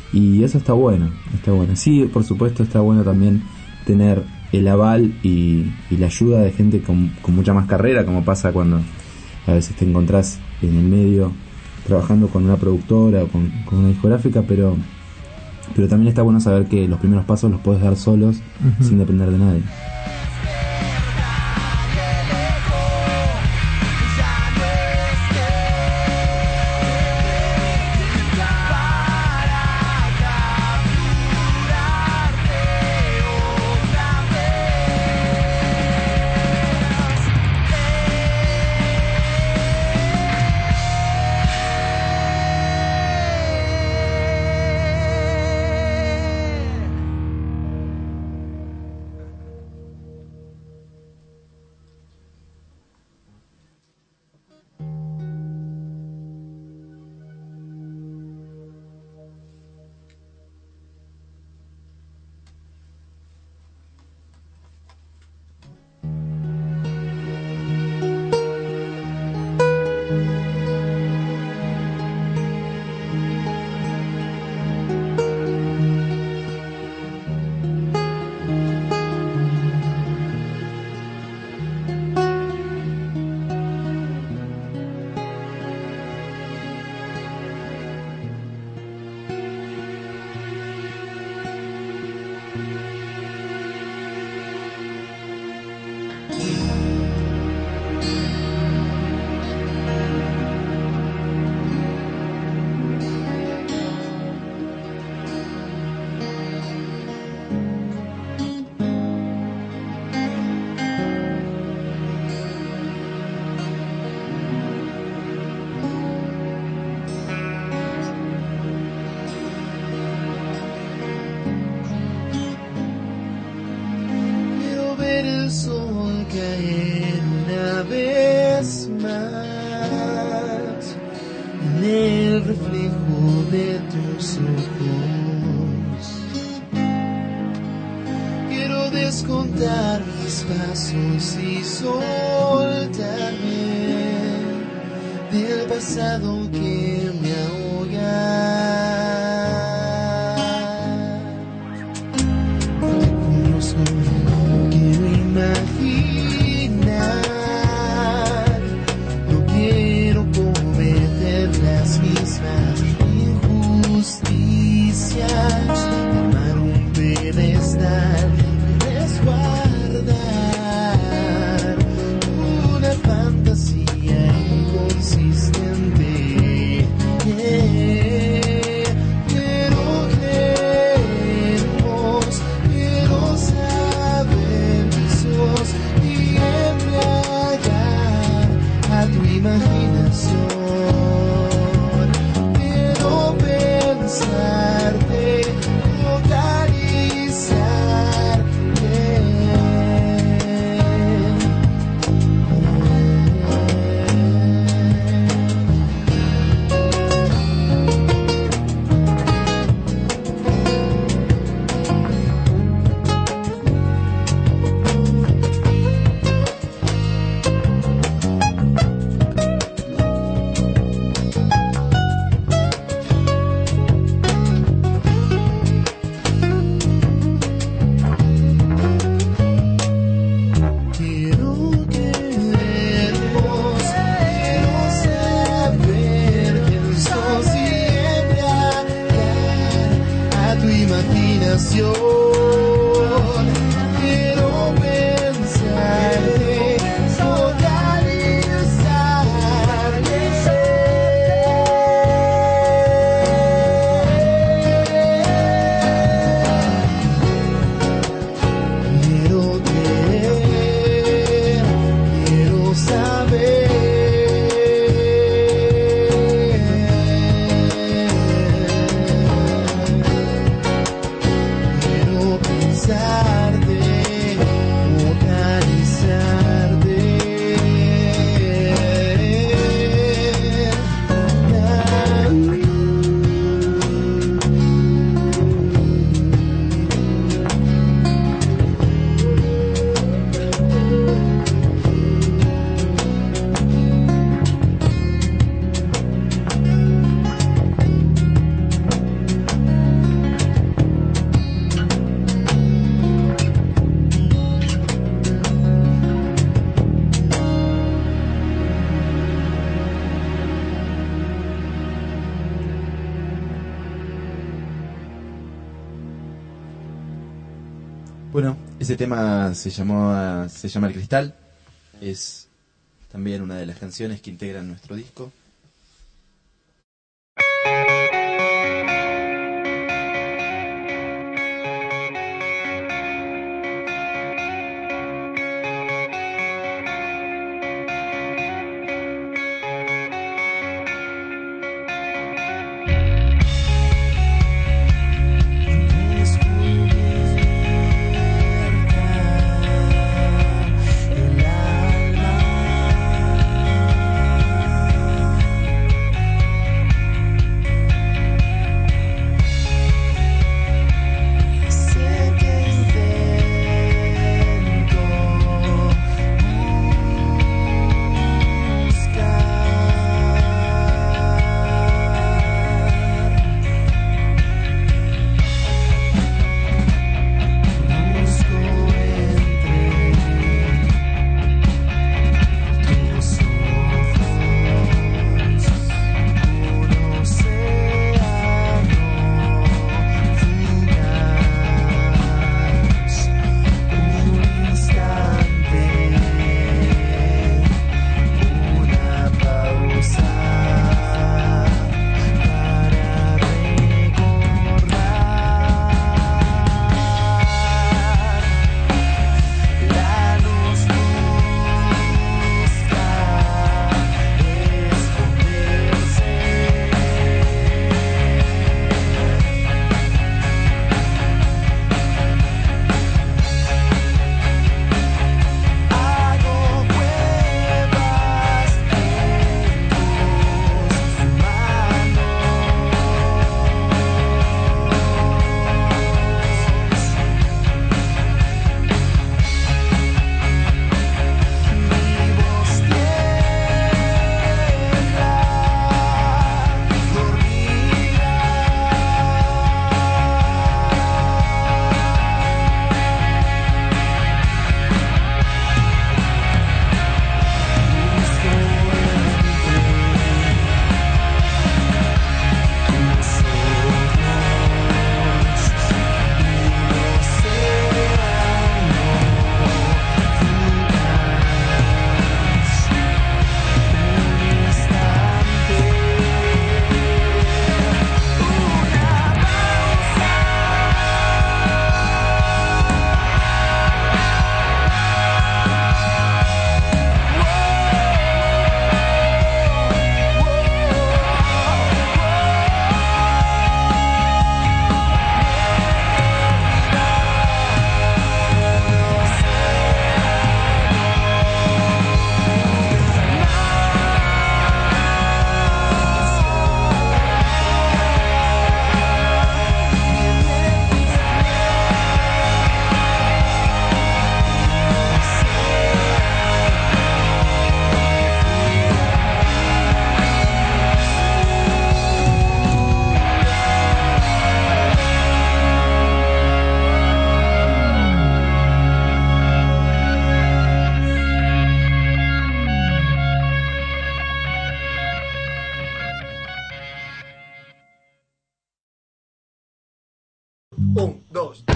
y eso está bueno, está bueno. Sí, por supuesto está bueno también tener el aval y, y la ayuda de gente con, con mucha más carrera, como pasa cuando a veces te encontrás en el medio trabajando con una productora o con, con una discográfica, pero pero también está bueno saber que los primeros pasos los puedes dar solos, uh-huh, sin depender de nadie. Pensarte, localizarte. canción. Quiero pensarte, focalizarte. Quiero creer, quiero saber. Quiero pensarte, focalizarte. Bueno, ese tema se llamó se llama El Cristal. Es también una de las canciones que integran nuestro disco. El alma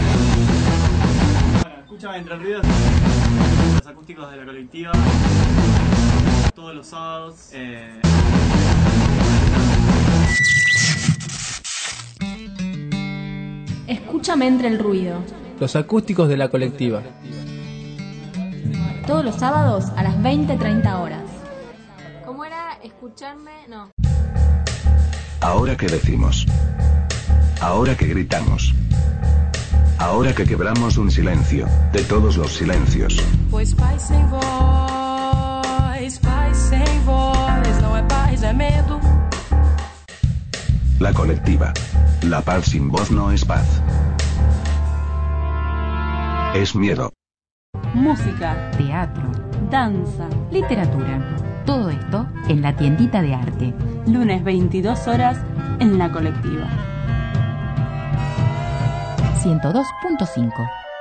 Bueno, escúchame Entre Ruidos, los acústicos de la colectiva, todos los sábados. Eh... Escúchame Entre el Ruido. Los acústicos de la colectiva. Todos los sábados a las veinte treinta horas. ¿Cómo era escucharme? No. Ahora que decimos. Ahora que gritamos. Ahora que quebramos un silencio, de todos los silencios. Pois paz sem voz, paz sem voz, não é paz, é medo. La colectiva. La paz sin voz no es paz. Es miedo. Música, teatro, danza, literatura. Todo esto en la tiendita de arte. Lunes veintidós horas en la colectiva. ciento dos punto cinco.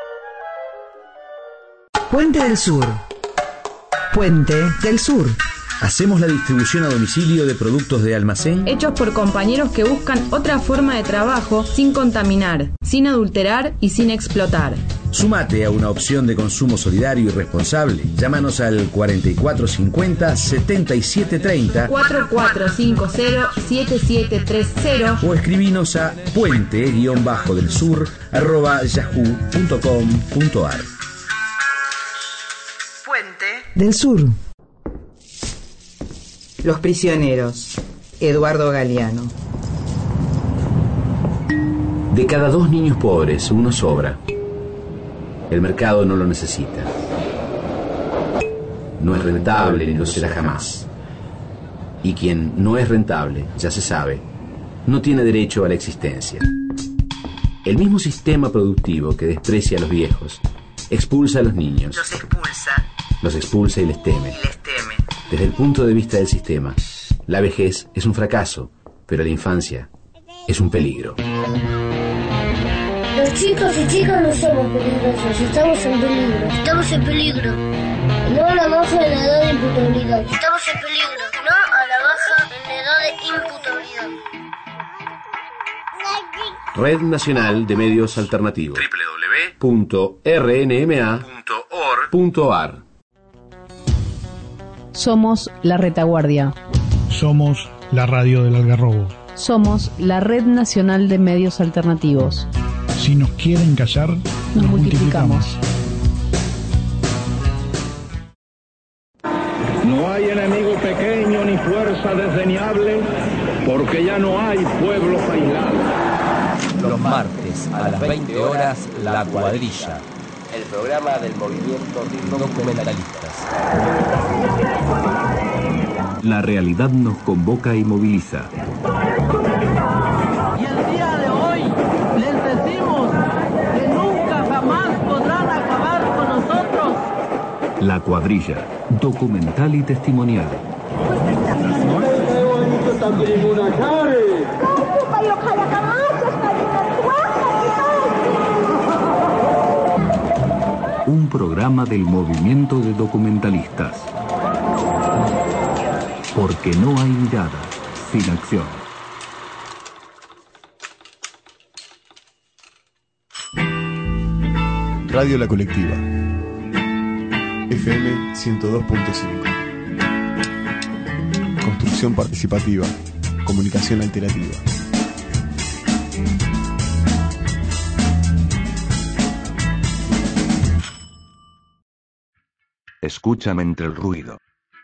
Puente del Sur. Puente del Sur. Hacemos la distribución a domicilio de productos de almacén hechos por compañeros que buscan otra forma de trabajo sin contaminar, sin adulterar y sin explotar. Sumate a una opción de consumo solidario y responsable. Llámanos al cuarenta y cuatro cincuenta setenta y siete treinta cuatro cuatro cinco cero siete siete tres cero o escribinos a puente-del sur arroba yahoo punto com punto ar. Puente del Sur. Los prisioneros. Eduardo Galeano. De cada dos niños pobres, uno sobra. El mercado no lo necesita. No es rentable ni lo será jamás. Y quien no es rentable, ya se sabe, no tiene derecho a la existencia. El mismo sistema productivo que desprecia a los viejos, expulsa a los niños. Los expulsa. Los expulsa y les teme. Y les teme. Desde el punto de vista del sistema, la vejez es un fracaso, pero la infancia es un peligro. Los chicos y chicas no somos peligrosos, estamos en peligro. Estamos en peligro. No a la baja en la edad de imputabilidad. Estamos en peligro. No a la baja en la edad de imputabilidad. Red Nacional de Medios Alternativos. doble u doble u doble u punto r n m a punto org punto a r. Somos la Retaguardia. Somos la radio del Algarrobo. Somos la Red Nacional de Medios Alternativos. Si nos quieren callar, nos, nos multiplicamos. multiplicamos. No hay enemigo pequeño ni fuerza desdeñable, porque ya no hay pueblos aislados. Los martes a las veinte horas, La Cuadrilla. El programa del movimiento de documentalistas. La realidad nos convoca y moviliza. Y el día de hoy les decimos que nunca jamás podrán acabar con nosotros. La Cuadrilla, documental y testimonial. Un programa del movimiento de documentalistas. Porque no hay mirada sin acción. Radio La Colectiva. F M ciento dos punto cinco. Construcción participativa. Comunicación alternativa. Escúchame entre el ruido.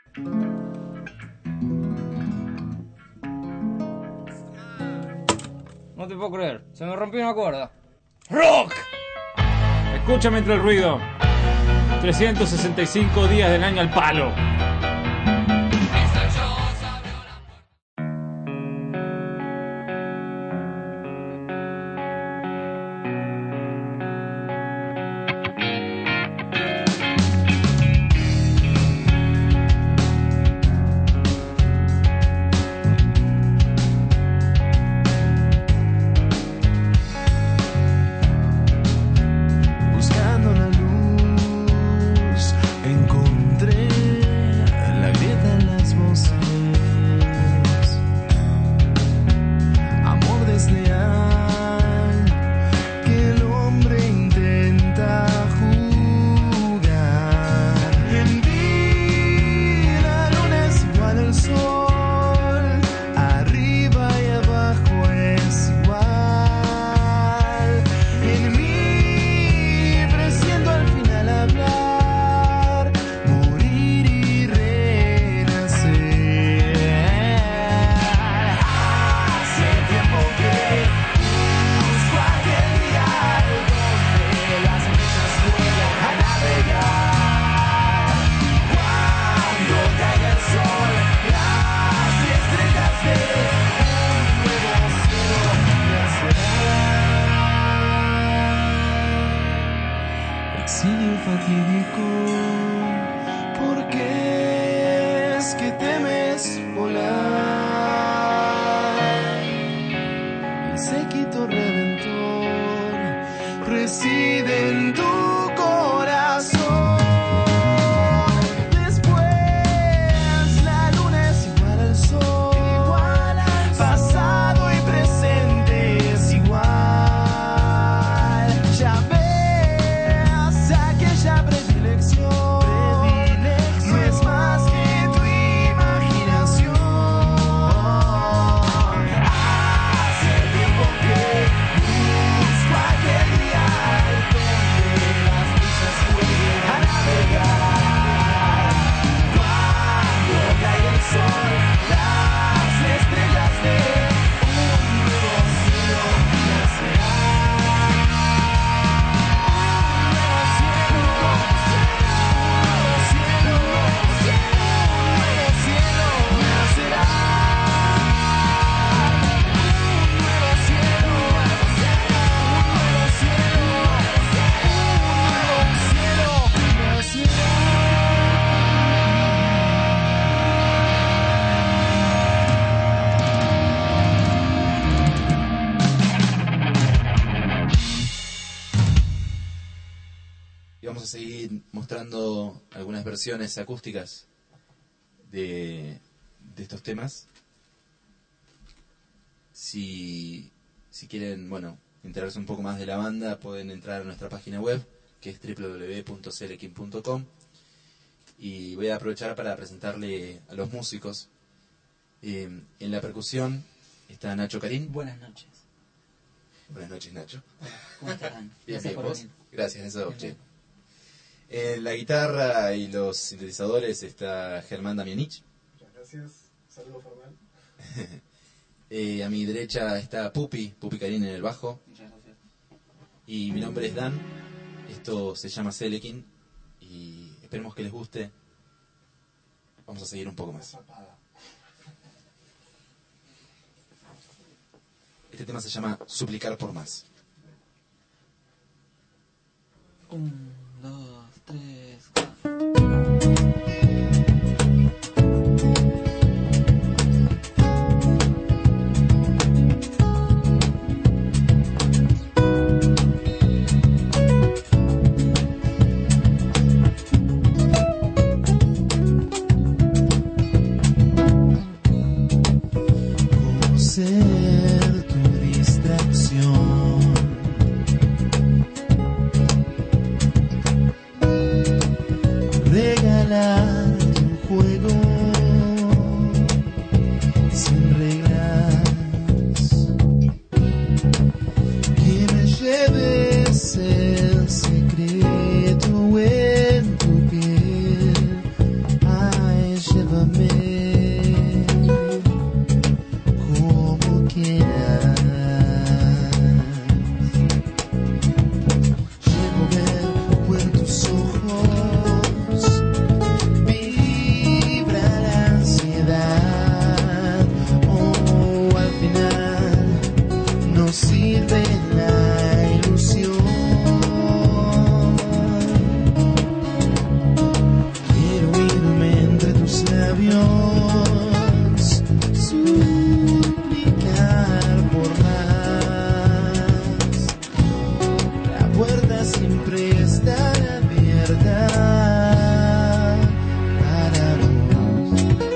No te puedo creer, se me rompió una cuerda. ¡Rock! Escúchame entre el ruido. trescientos sesenta y cinco días del año al palo. Buscando la luz, encontré exilio fatídico. ¿Por qué es que temes volar? El séquito redentor reside en tu corazón. Después la luna es igual al sol, igual al sol. Pasado y presente es igual. Ya ves aquella predilección, predilección. No es más que tu imaginación. Hace tiempo que busco aquel día donde las brisas vuelven a navegar. Cuando cae el sol, las estrellas de un nuevo cielo nacerán. Un nuevo cielo, un nuevo cielo, un nuevo cielo nacerá. Un nuevo cielo, un nuevo cielo, un nuevo cielo nacerá. Y vamos a seguir mostrando algunas versiones acústicas de, de estos temas. Si, si quieren, bueno, enterarse un poco más de la banda, pueden entrar a nuestra página web, que es doble u doble u doble u punto celekin punto com. Y voy a aprovechar para presentarle a los músicos. Eh, en la percusión está Nacho Karim. Buenas noches. Buenas noches, Nacho. ¿Cómo estarán? Bien, Gracias bien, por ¿vos? venir. Gracias, eso, Bien, che. bien. En la guitarra y los sintetizadores está Germán Damianich. Muchas gracias. Saludos, Fernán. Eh, a mi derecha está Pupi, Pupi Karim en el bajo. Muchas gracias. Y mi nombre es Dan. Esto se llama Celekin. Y esperemos que les guste. Vamos a seguir un poco más. Este tema se llama Suplicar por más. Un, dos, tres. Cómo ser tu distracción. Regalarte un juego sin reglas, que me lleves el secreto en tu piel. Ay, llévame como quieras. Llévame en tus ojos. Vibra la ansiedad. Oh, al final no sirve la ilusión. Quiero irme entre tus labios, suplicar por más. La puerta siempre estará abierta para vos.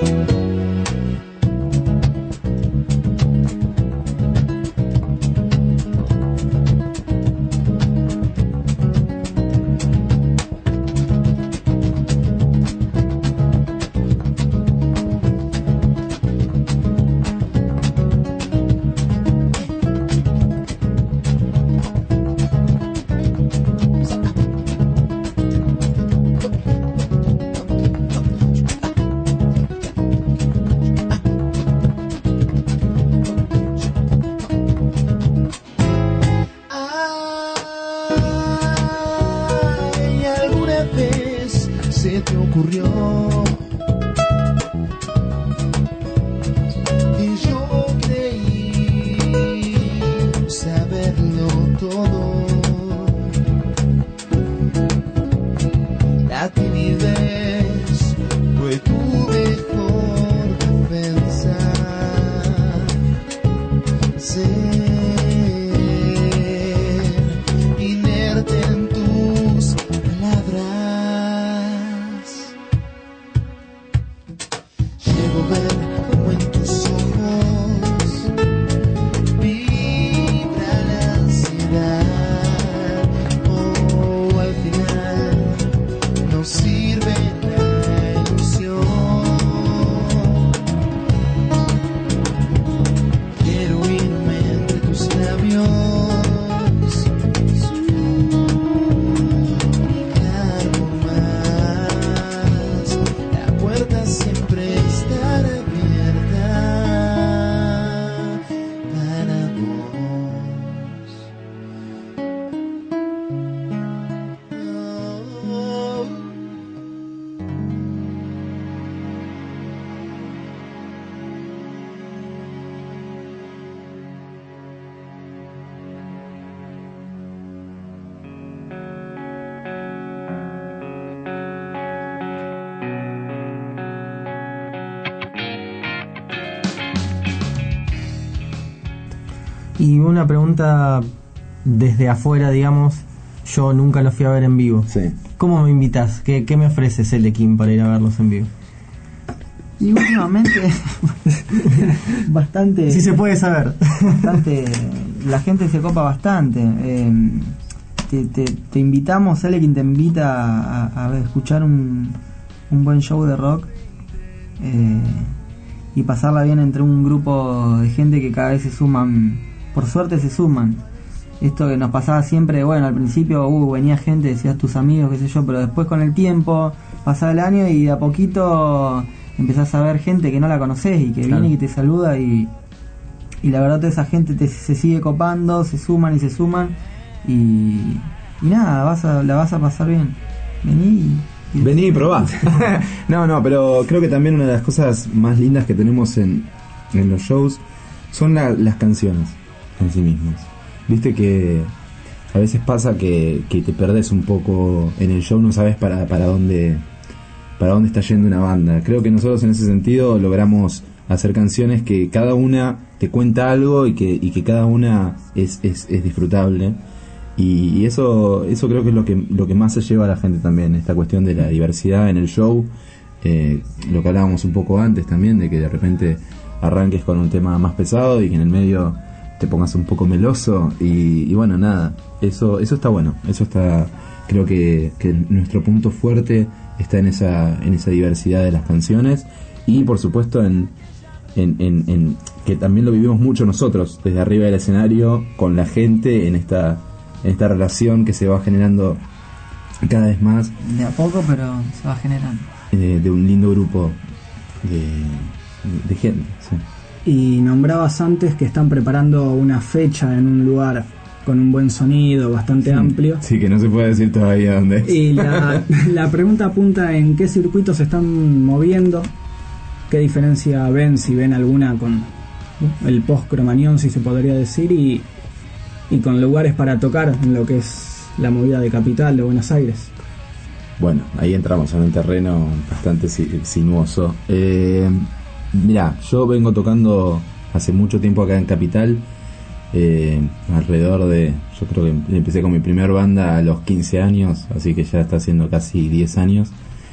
Ay, ¿alguna vez se te ocurrió que yo creí saberlo todo? Y una pregunta desde afuera, digamos, yo nunca los fui a ver en vivo. Sí. ¿Cómo me invitas? ¿Qué, qué me ofreces Elekin para ir a verlos en vivo? Y últimamente bastante... Sí se puede saber. Bastante, la gente se copa bastante. Eh, te, te, te invitamos, Elekin te invita a, a ver, escuchar un, un buen show de rock eh, y pasarla bien entre un grupo de gente que cada vez se suman, por suerte se suman. Esto que nos pasaba siempre, bueno, al principio uh, venía gente, decías tus amigos, qué sé yo, pero después con el tiempo pasaba el año y de a poquito empezás a ver gente que no la conocés y que claro. viene y te saluda y, y la verdad toda esa gente te, se sigue copando, se suman y se suman y, y nada, vas a, la vas a pasar bien. Vení y... y Vení y probá. No, no, pero creo que también una de las cosas más lindas que tenemos en, en los shows son la, las canciones en sí mismas. Viste que a veces pasa que, que te perdés un poco en el show, no sabes para, para dónde para dónde está yendo una banda. Creo que nosotros en ese sentido logramos hacer canciones que cada una te cuenta algo y que, y que cada una es, es, es disfrutable. Y, y eso eso creo que es lo que lo que más se lleva a la gente también, esta cuestión de la diversidad en el show. Eh, lo que hablábamos un poco antes también, de que de repente arranques con un tema más pesado y que en el medio te pongas un poco meloso y, y bueno, nada, eso eso está bueno, eso está, creo que, que nuestro punto fuerte está en esa en esa diversidad de las canciones y por supuesto en, en, en, en que también lo vivimos mucho nosotros desde arriba del escenario con la gente en esta en esta relación que se va generando cada vez más de a poco, pero se va generando eh, de un lindo grupo de, de gente, sí. Y nombrabas antes que están preparando una fecha en un lugar con un buen sonido, bastante sí, amplio. Sí, que no se puede decir todavía dónde es. Y la, la pregunta apunta en qué circuitos se están moviendo, qué diferencia ven, si ven alguna con el post-Cromañón, si se podría decir, y, y con lugares para tocar en lo que es la movida de Capital, de Buenos Aires. Bueno, ahí entramos en un terreno bastante sinuoso. Eh... Mirá, yo vengo tocando hace mucho tiempo acá en Capital, eh, alrededor de, yo creo que empecé con mi primer banda a los quince años, así que ya está haciendo casi diez años.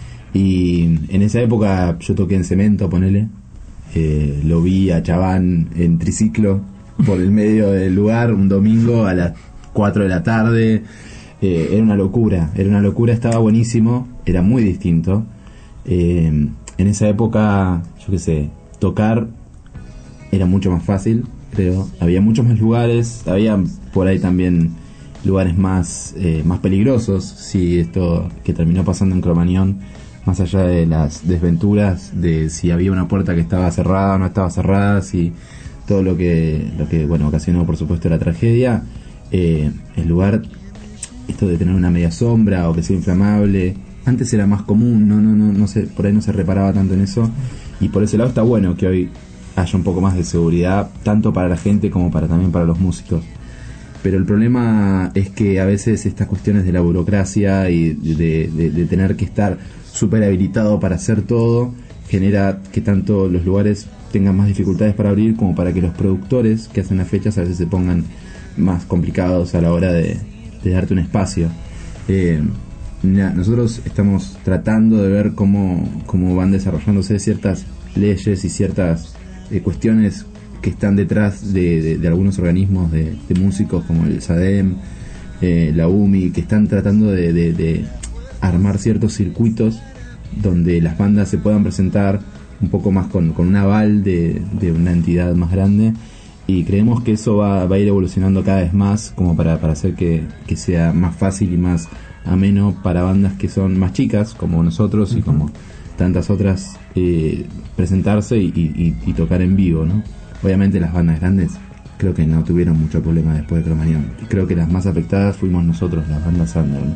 Y en esa época yo toqué en Cemento, ponele, eh, lo vi a Chaván en triciclo por el medio del lugar un domingo a las cuatro de la tarde, eh, era una locura, era una locura, estaba buenísimo, era muy distinto. Eh, en esa época, yo qué sé, tocar era mucho más fácil, creo. Había muchos más lugares, había por ahí también lugares más eh, más peligrosos. Sí, esto que terminó pasando en Cromañón, más allá de las desventuras de si había una puerta que estaba cerrada o no estaba cerrada, si todo lo que lo que bueno ocasionó por supuesto la tragedia, eh, el lugar, esto de tener una media sombra o que sea inflamable, antes era más común, no no no no sé, por ahí no se reparaba tanto en eso, y por ese lado está bueno que hoy haya un poco más de seguridad tanto para la gente como para también para los músicos. Pero el problema es que a veces estas cuestiones de la burocracia y de, de, de tener que estar súper habilitado para hacer todo genera que tanto los lugares tengan más dificultades para abrir como para que los productores que hacen las fechas a veces se pongan más complicados a la hora de, de darte un espacio. Eh, nosotros estamos tratando de ver cómo, cómo van desarrollándose ciertas leyes y ciertas eh, cuestiones que están detrás de, de, de algunos organismos de, de músicos como el SADEM, eh, la U M I, que están tratando de, de, de armar ciertos circuitos donde las bandas se puedan presentar un poco más con, con un aval de, de una entidad más grande, y creemos que eso va, va a ir evolucionando cada vez más como para, para hacer que, que sea más fácil y más ameno para bandas que son más chicas como nosotros y uh-huh. como tantas otras, eh, presentarse y, y, y tocar en vivo, ¿no? Obviamente las bandas grandes creo que no tuvieron mucho problema después de Cromañón. Creo que las más afectadas fuimos nosotros, las bandas under, ¿no?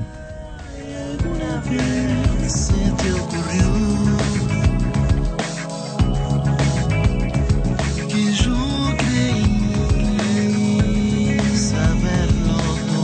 Se te ocurrió que yo creí saberlo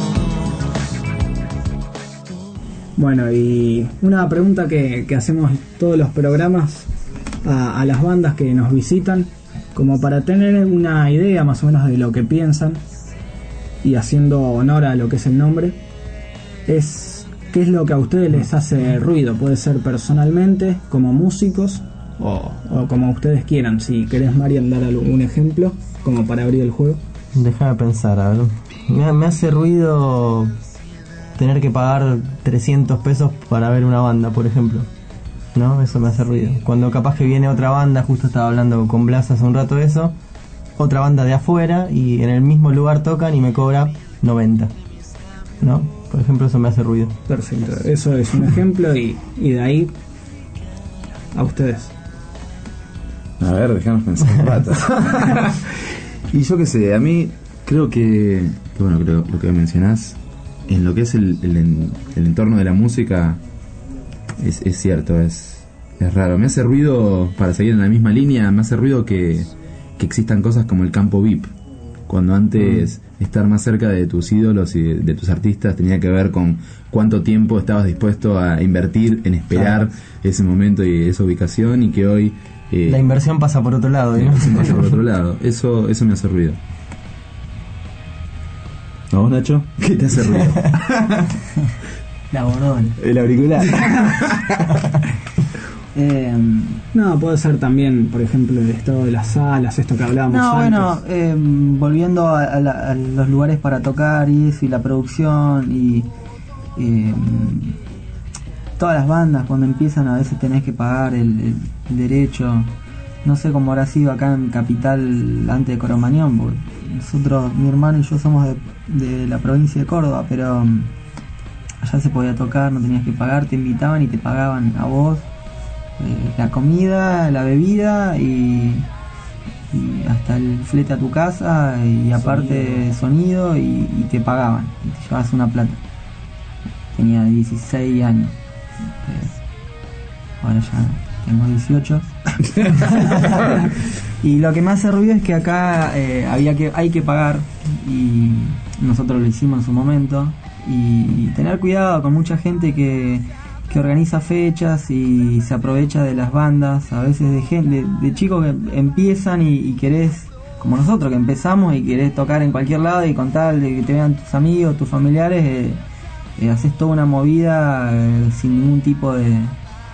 todo. Bueno, y una pregunta que, que hacemos todos los programas a, a las bandas que nos visitan como para tener una idea más o menos de lo que piensan y haciendo honor a lo que es el nombre, es qué es lo que a ustedes les hace ruido. Puede ser personalmente, como músicos, o, o como ustedes quieran. Si querés, Marian, dar algún ejemplo como para abrir el juego. Déjame pensar, a ver. Me, me hace ruido tener que pagar trescientos pesos para ver una banda, por ejemplo, ¿no? Eso me hace ruido. Cuando capaz que viene otra banda, justo estaba hablando con Blas hace un rato de eso, otra banda de afuera y en el mismo lugar tocan y me cobra noventa, ¿no? Por ejemplo, eso me hace ruido. Perfecto, eso es un ejemplo y, y de ahí a ustedes. A ver, dejamos pensar un rato. Y yo qué sé, a mí creo que, que bueno, creo lo que mencionás, en lo que es el, el, el entorno de la música, es, es cierto, es, es raro. Me hace ruido, para seguir en la misma línea, me hace ruido que, que existan cosas como el campo V I P. Cuando antes mm. estar más cerca de tus ídolos y de, de tus artistas tenía que ver con cuánto tiempo estabas dispuesto a invertir en esperar claro. ese momento y esa ubicación, y que hoy... Eh, la inversión pasa por otro lado, ¿no? pasa por otro lado. Eso, eso me hace ruido. ¿A vos, Nacho? ¿Qué te hace ruido? La bordón. El auricular. eh, no, puede ser también, por ejemplo, el estado de las salas, esto que hablábamos no, antes. No, bueno, eh, volviendo a, a, la, a los lugares para tocar y eso, y la producción, y eh, todas las bandas cuando empiezan a veces tenés que pagar el, el, el derecho. No sé cómo habrá sido acá en Capital antes de Cromañón, porque nosotros, mi hermano y yo somos de, de la provincia de Córdoba, pero um, allá se podía tocar, no tenías que pagar, te invitaban y te pagaban a vos eh, la comida, la bebida y, y hasta el flete a tu casa, y aparte sonido, sonido y, y te pagaban y te llevabas una plata. Tenía dieciséis años, eh, ahora ya tengo dieciocho. Y lo que me hace ruido es que acá eh, había que hay que pagar, y nosotros lo hicimos en su momento, y tener cuidado con mucha gente que, que organiza fechas y se aprovecha de las bandas, a veces de gente, de, de chicos que empiezan y, y querés, como nosotros que empezamos y querés tocar en cualquier lado, y con tal de que te vean tus amigos, tus familiares, eh, eh, haces toda una movida eh, sin ningún tipo de eh,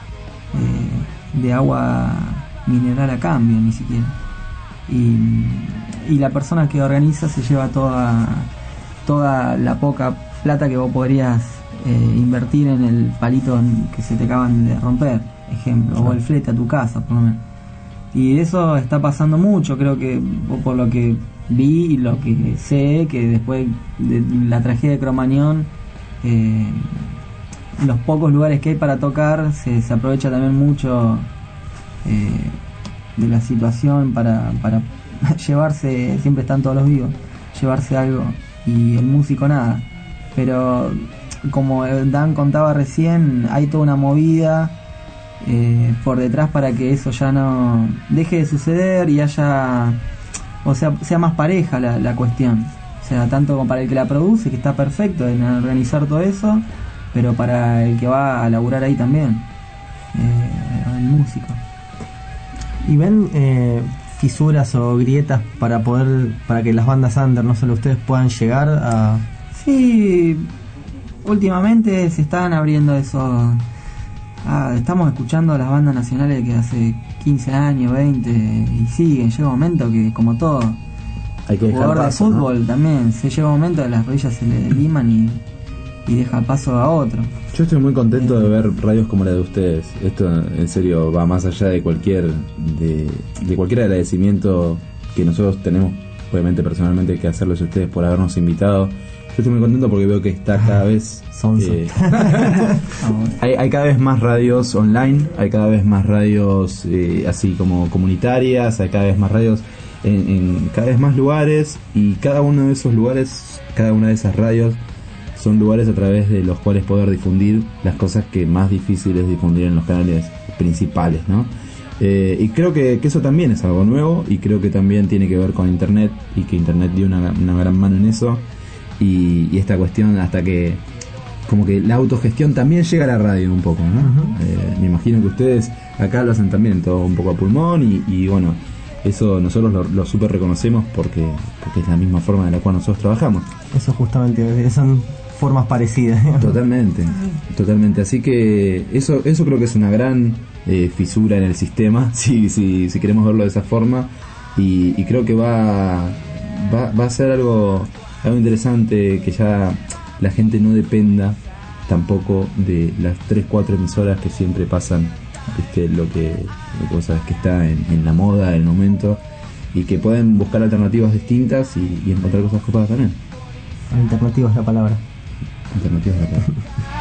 de agua mineral a cambio, ni siquiera. Y, y la persona que organiza se lleva toda toda la poca plata que vos podrías eh, invertir en el palito que se te acaban de romper, ejemplo, claro. O el flete a tu casa, por lo menos. Y eso está pasando mucho, creo que por lo que vi y lo que sé, que después de la tragedia de Cromañón, eh, los pocos lugares que hay para tocar se, se aprovecha también mucho eh, de la situación para, para llevarse, siempre están todos los vivos, llevarse algo, y el músico nada. Pero como Dan contaba recién, hay toda una movida eh, por detrás para que eso ya no deje de suceder y haya, o sea, sea más pareja la, la cuestión. O sea, tanto como para el que la produce, que está perfecto en organizar todo eso, pero para el que va a laburar ahí también, eh, el músico. ¿Y ven eh, fisuras o grietas para poder, para que las bandas under, no solo ustedes, puedan llegar a...? Sí, últimamente se están abriendo esos... Ah, estamos escuchando a las bandas nacionales que hace quince años, veinte, y siguen. Llega un momento que, como todo, hay que jugador dejar paso, de fútbol, ¿no? También se llega un momento que las rodillas se le liman y... y deja paso a otro. Yo estoy muy contento de ver radios como la de ustedes. Esto en serio va más allá de cualquier de, de cualquier agradecimiento que nosotros tenemos, obviamente personalmente, que hacerles a ustedes por habernos invitado. Yo estoy muy contento porque veo que está cada vez eh, hay, hay cada vez más radios online, hay cada vez más radios eh, así como comunitarias, hay cada vez más radios en, en cada vez más lugares, y cada uno de esos lugares, cada una de esas radios son lugares a través de los cuales poder difundir las cosas que más difícil es difundir en los canales principales, ¿no? Eh, y creo que, que eso también es algo nuevo, y creo que también tiene que ver con internet, y que internet dio una, una gran mano en eso, y, y esta cuestión hasta que como que la autogestión también llega a la radio un poco, ¿no? Uh-huh. Eh, me imagino que ustedes acá lo hacen también todo un poco a pulmón, y, y bueno, eso nosotros lo, lo súper reconocemos porque, porque es la misma forma de la cual nosotros trabajamos. Eso justamente, son formas parecidas. Totalmente, totalmente. Así que eso eso creo que es una gran eh, fisura en el sistema, si, si, si queremos verlo de esa forma, y, y creo que va, va, va a ser algo, algo interesante, que ya la gente no dependa tampoco de las tres cuatro emisoras que siempre pasan, ¿viste? lo que lo que vos sabés que está en, en la moda del momento, y que pueden buscar alternativas distintas y, y encontrar cosas copadas también. Alternativa es la palabra. Alternativa es la palabra.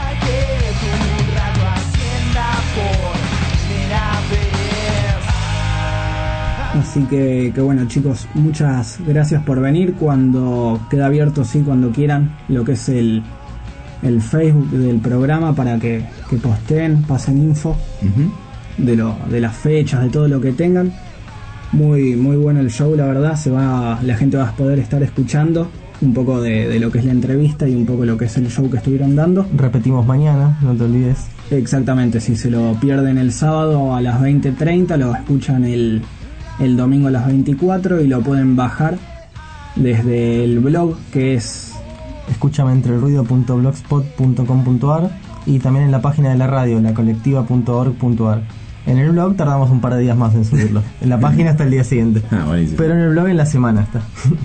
Así que, que bueno, chicos, muchas gracias por venir. Cuando queda abierto, sí, cuando quieran, lo que es el, el Facebook del programa, para que, que posteen, pasen info uh-huh. de, lo, de las fechas, de todo lo que tengan. Muy muy bueno el show, la verdad. Se va, la gente va a poder estar escuchando un poco de, de lo que es la entrevista y un poco lo que es el show que estuvieron dando. Repetimos mañana, no te olvides. Exactamente, si se lo pierden el sábado a las veinte treinta, lo escuchan el, el domingo a las veinticuatro y lo pueden bajar desde el blog, que es escúchame entre el ruido punto blogspot punto com punto ar, y también en la página de la radio, la colectiva punto org punto ar. En el blog tardamos un par de días más en subirlo. En la página está el día siguiente. Ah, buenísimo. Pero en el blog en la semana está.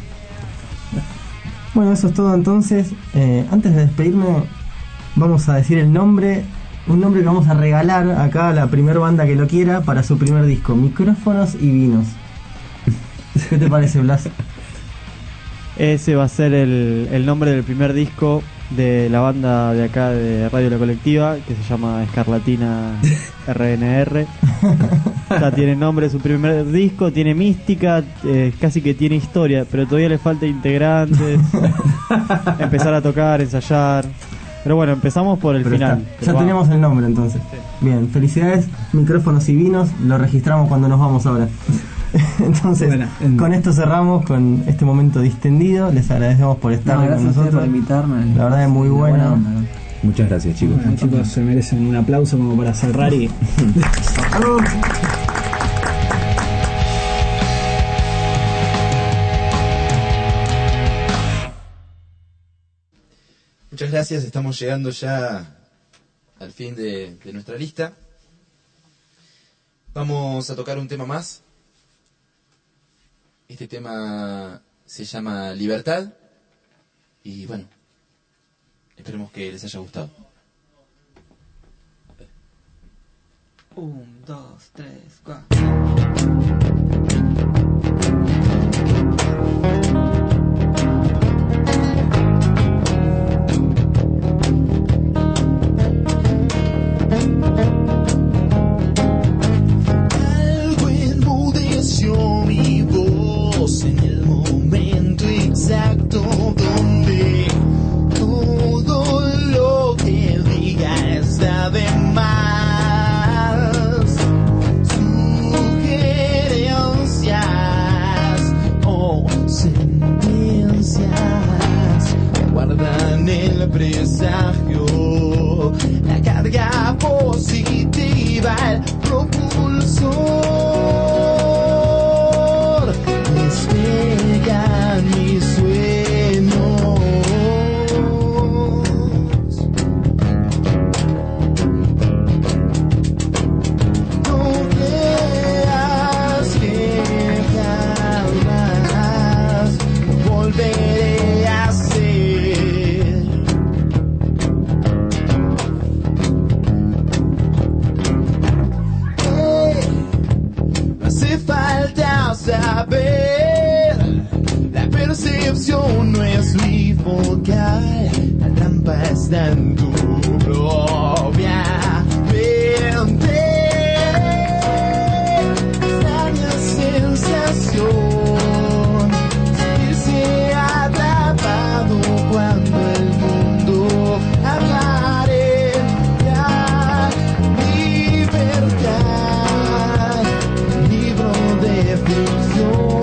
Bueno, eso es todo entonces. Eh, antes de despedirme, vamos a decir el nombre, un nombre que vamos a regalar acá a la primer banda que lo quiera para su primer disco, Micrófonos y Vinos. ¿Qué te parece, Blas? Ese va a ser el, el nombre del primer disco de la banda de acá de Radio La Colectiva, que se llama Escarlatina R N R. Ya tiene nombre, su primer disco, tiene mística, eh, casi que tiene historia, pero todavía le falta integrantes, empezar a tocar, ensayar. Pero bueno, empezamos por el pero final. Está, ya tenemos el nombre entonces. Sí. Bien, felicidades, Micrófonos y Vinos, lo registramos cuando nos vamos ahora. Entonces, bueno, en... con esto cerramos con este momento distendido. Les agradecemos por estar no, con nosotros, por invitarme. La verdad es muy buena. buena onda, ¿no? Muchas gracias, chicos. Bueno, chicos, se merecen un aplauso como para cerrar y muchas gracias, estamos llegando ya al fin de, de nuestra lista. Vamos a tocar un tema más. Este tema se llama Libertad. Y bueno, esperemos que les haya gustado. Un, dos, tres, cuatro. Algo enmudeció mi voz en el momento exacto donde todo lo que diga está de más. Sugerencias o sentencias que guardan el presagio, la carga positiva, el propulsor, despegan mis sueños. No creas que jamás volveré a ser. No hace falta saber, la percepción no es bifocal, la trampa está en tu propia mente. Extraña sensación, sentirse atrapado cuando el mundo aparenta libertad, libro de ficción.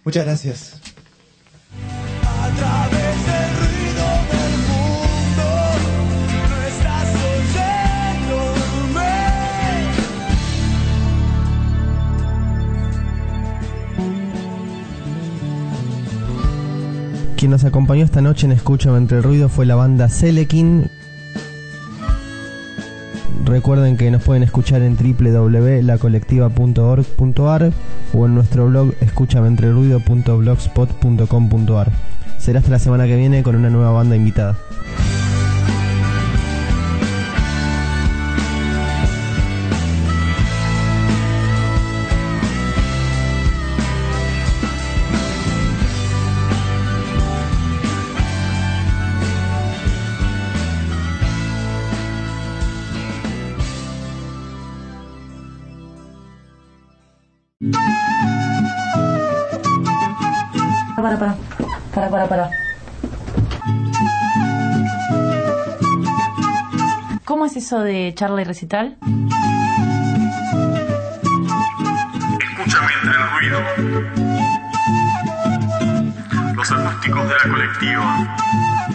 Muchas gracias. A través del ruido del mundo, no estás oyéndome. Quien nos acompañó esta noche en Escúchame Entre el Ruido fue la banda Selekin. Recuerden que nos pueden escuchar en doble u doble u doble u punto la colectiva punto org punto a r o en nuestro blog escuchamentrelruido punto blogspot punto com punto a r. Será hasta la semana que viene con una nueva banda invitada. Para, para, para, para, para. ¿Cómo es eso de charla y recital? Escúchame entre el ruido. Los acústicos de la colectiva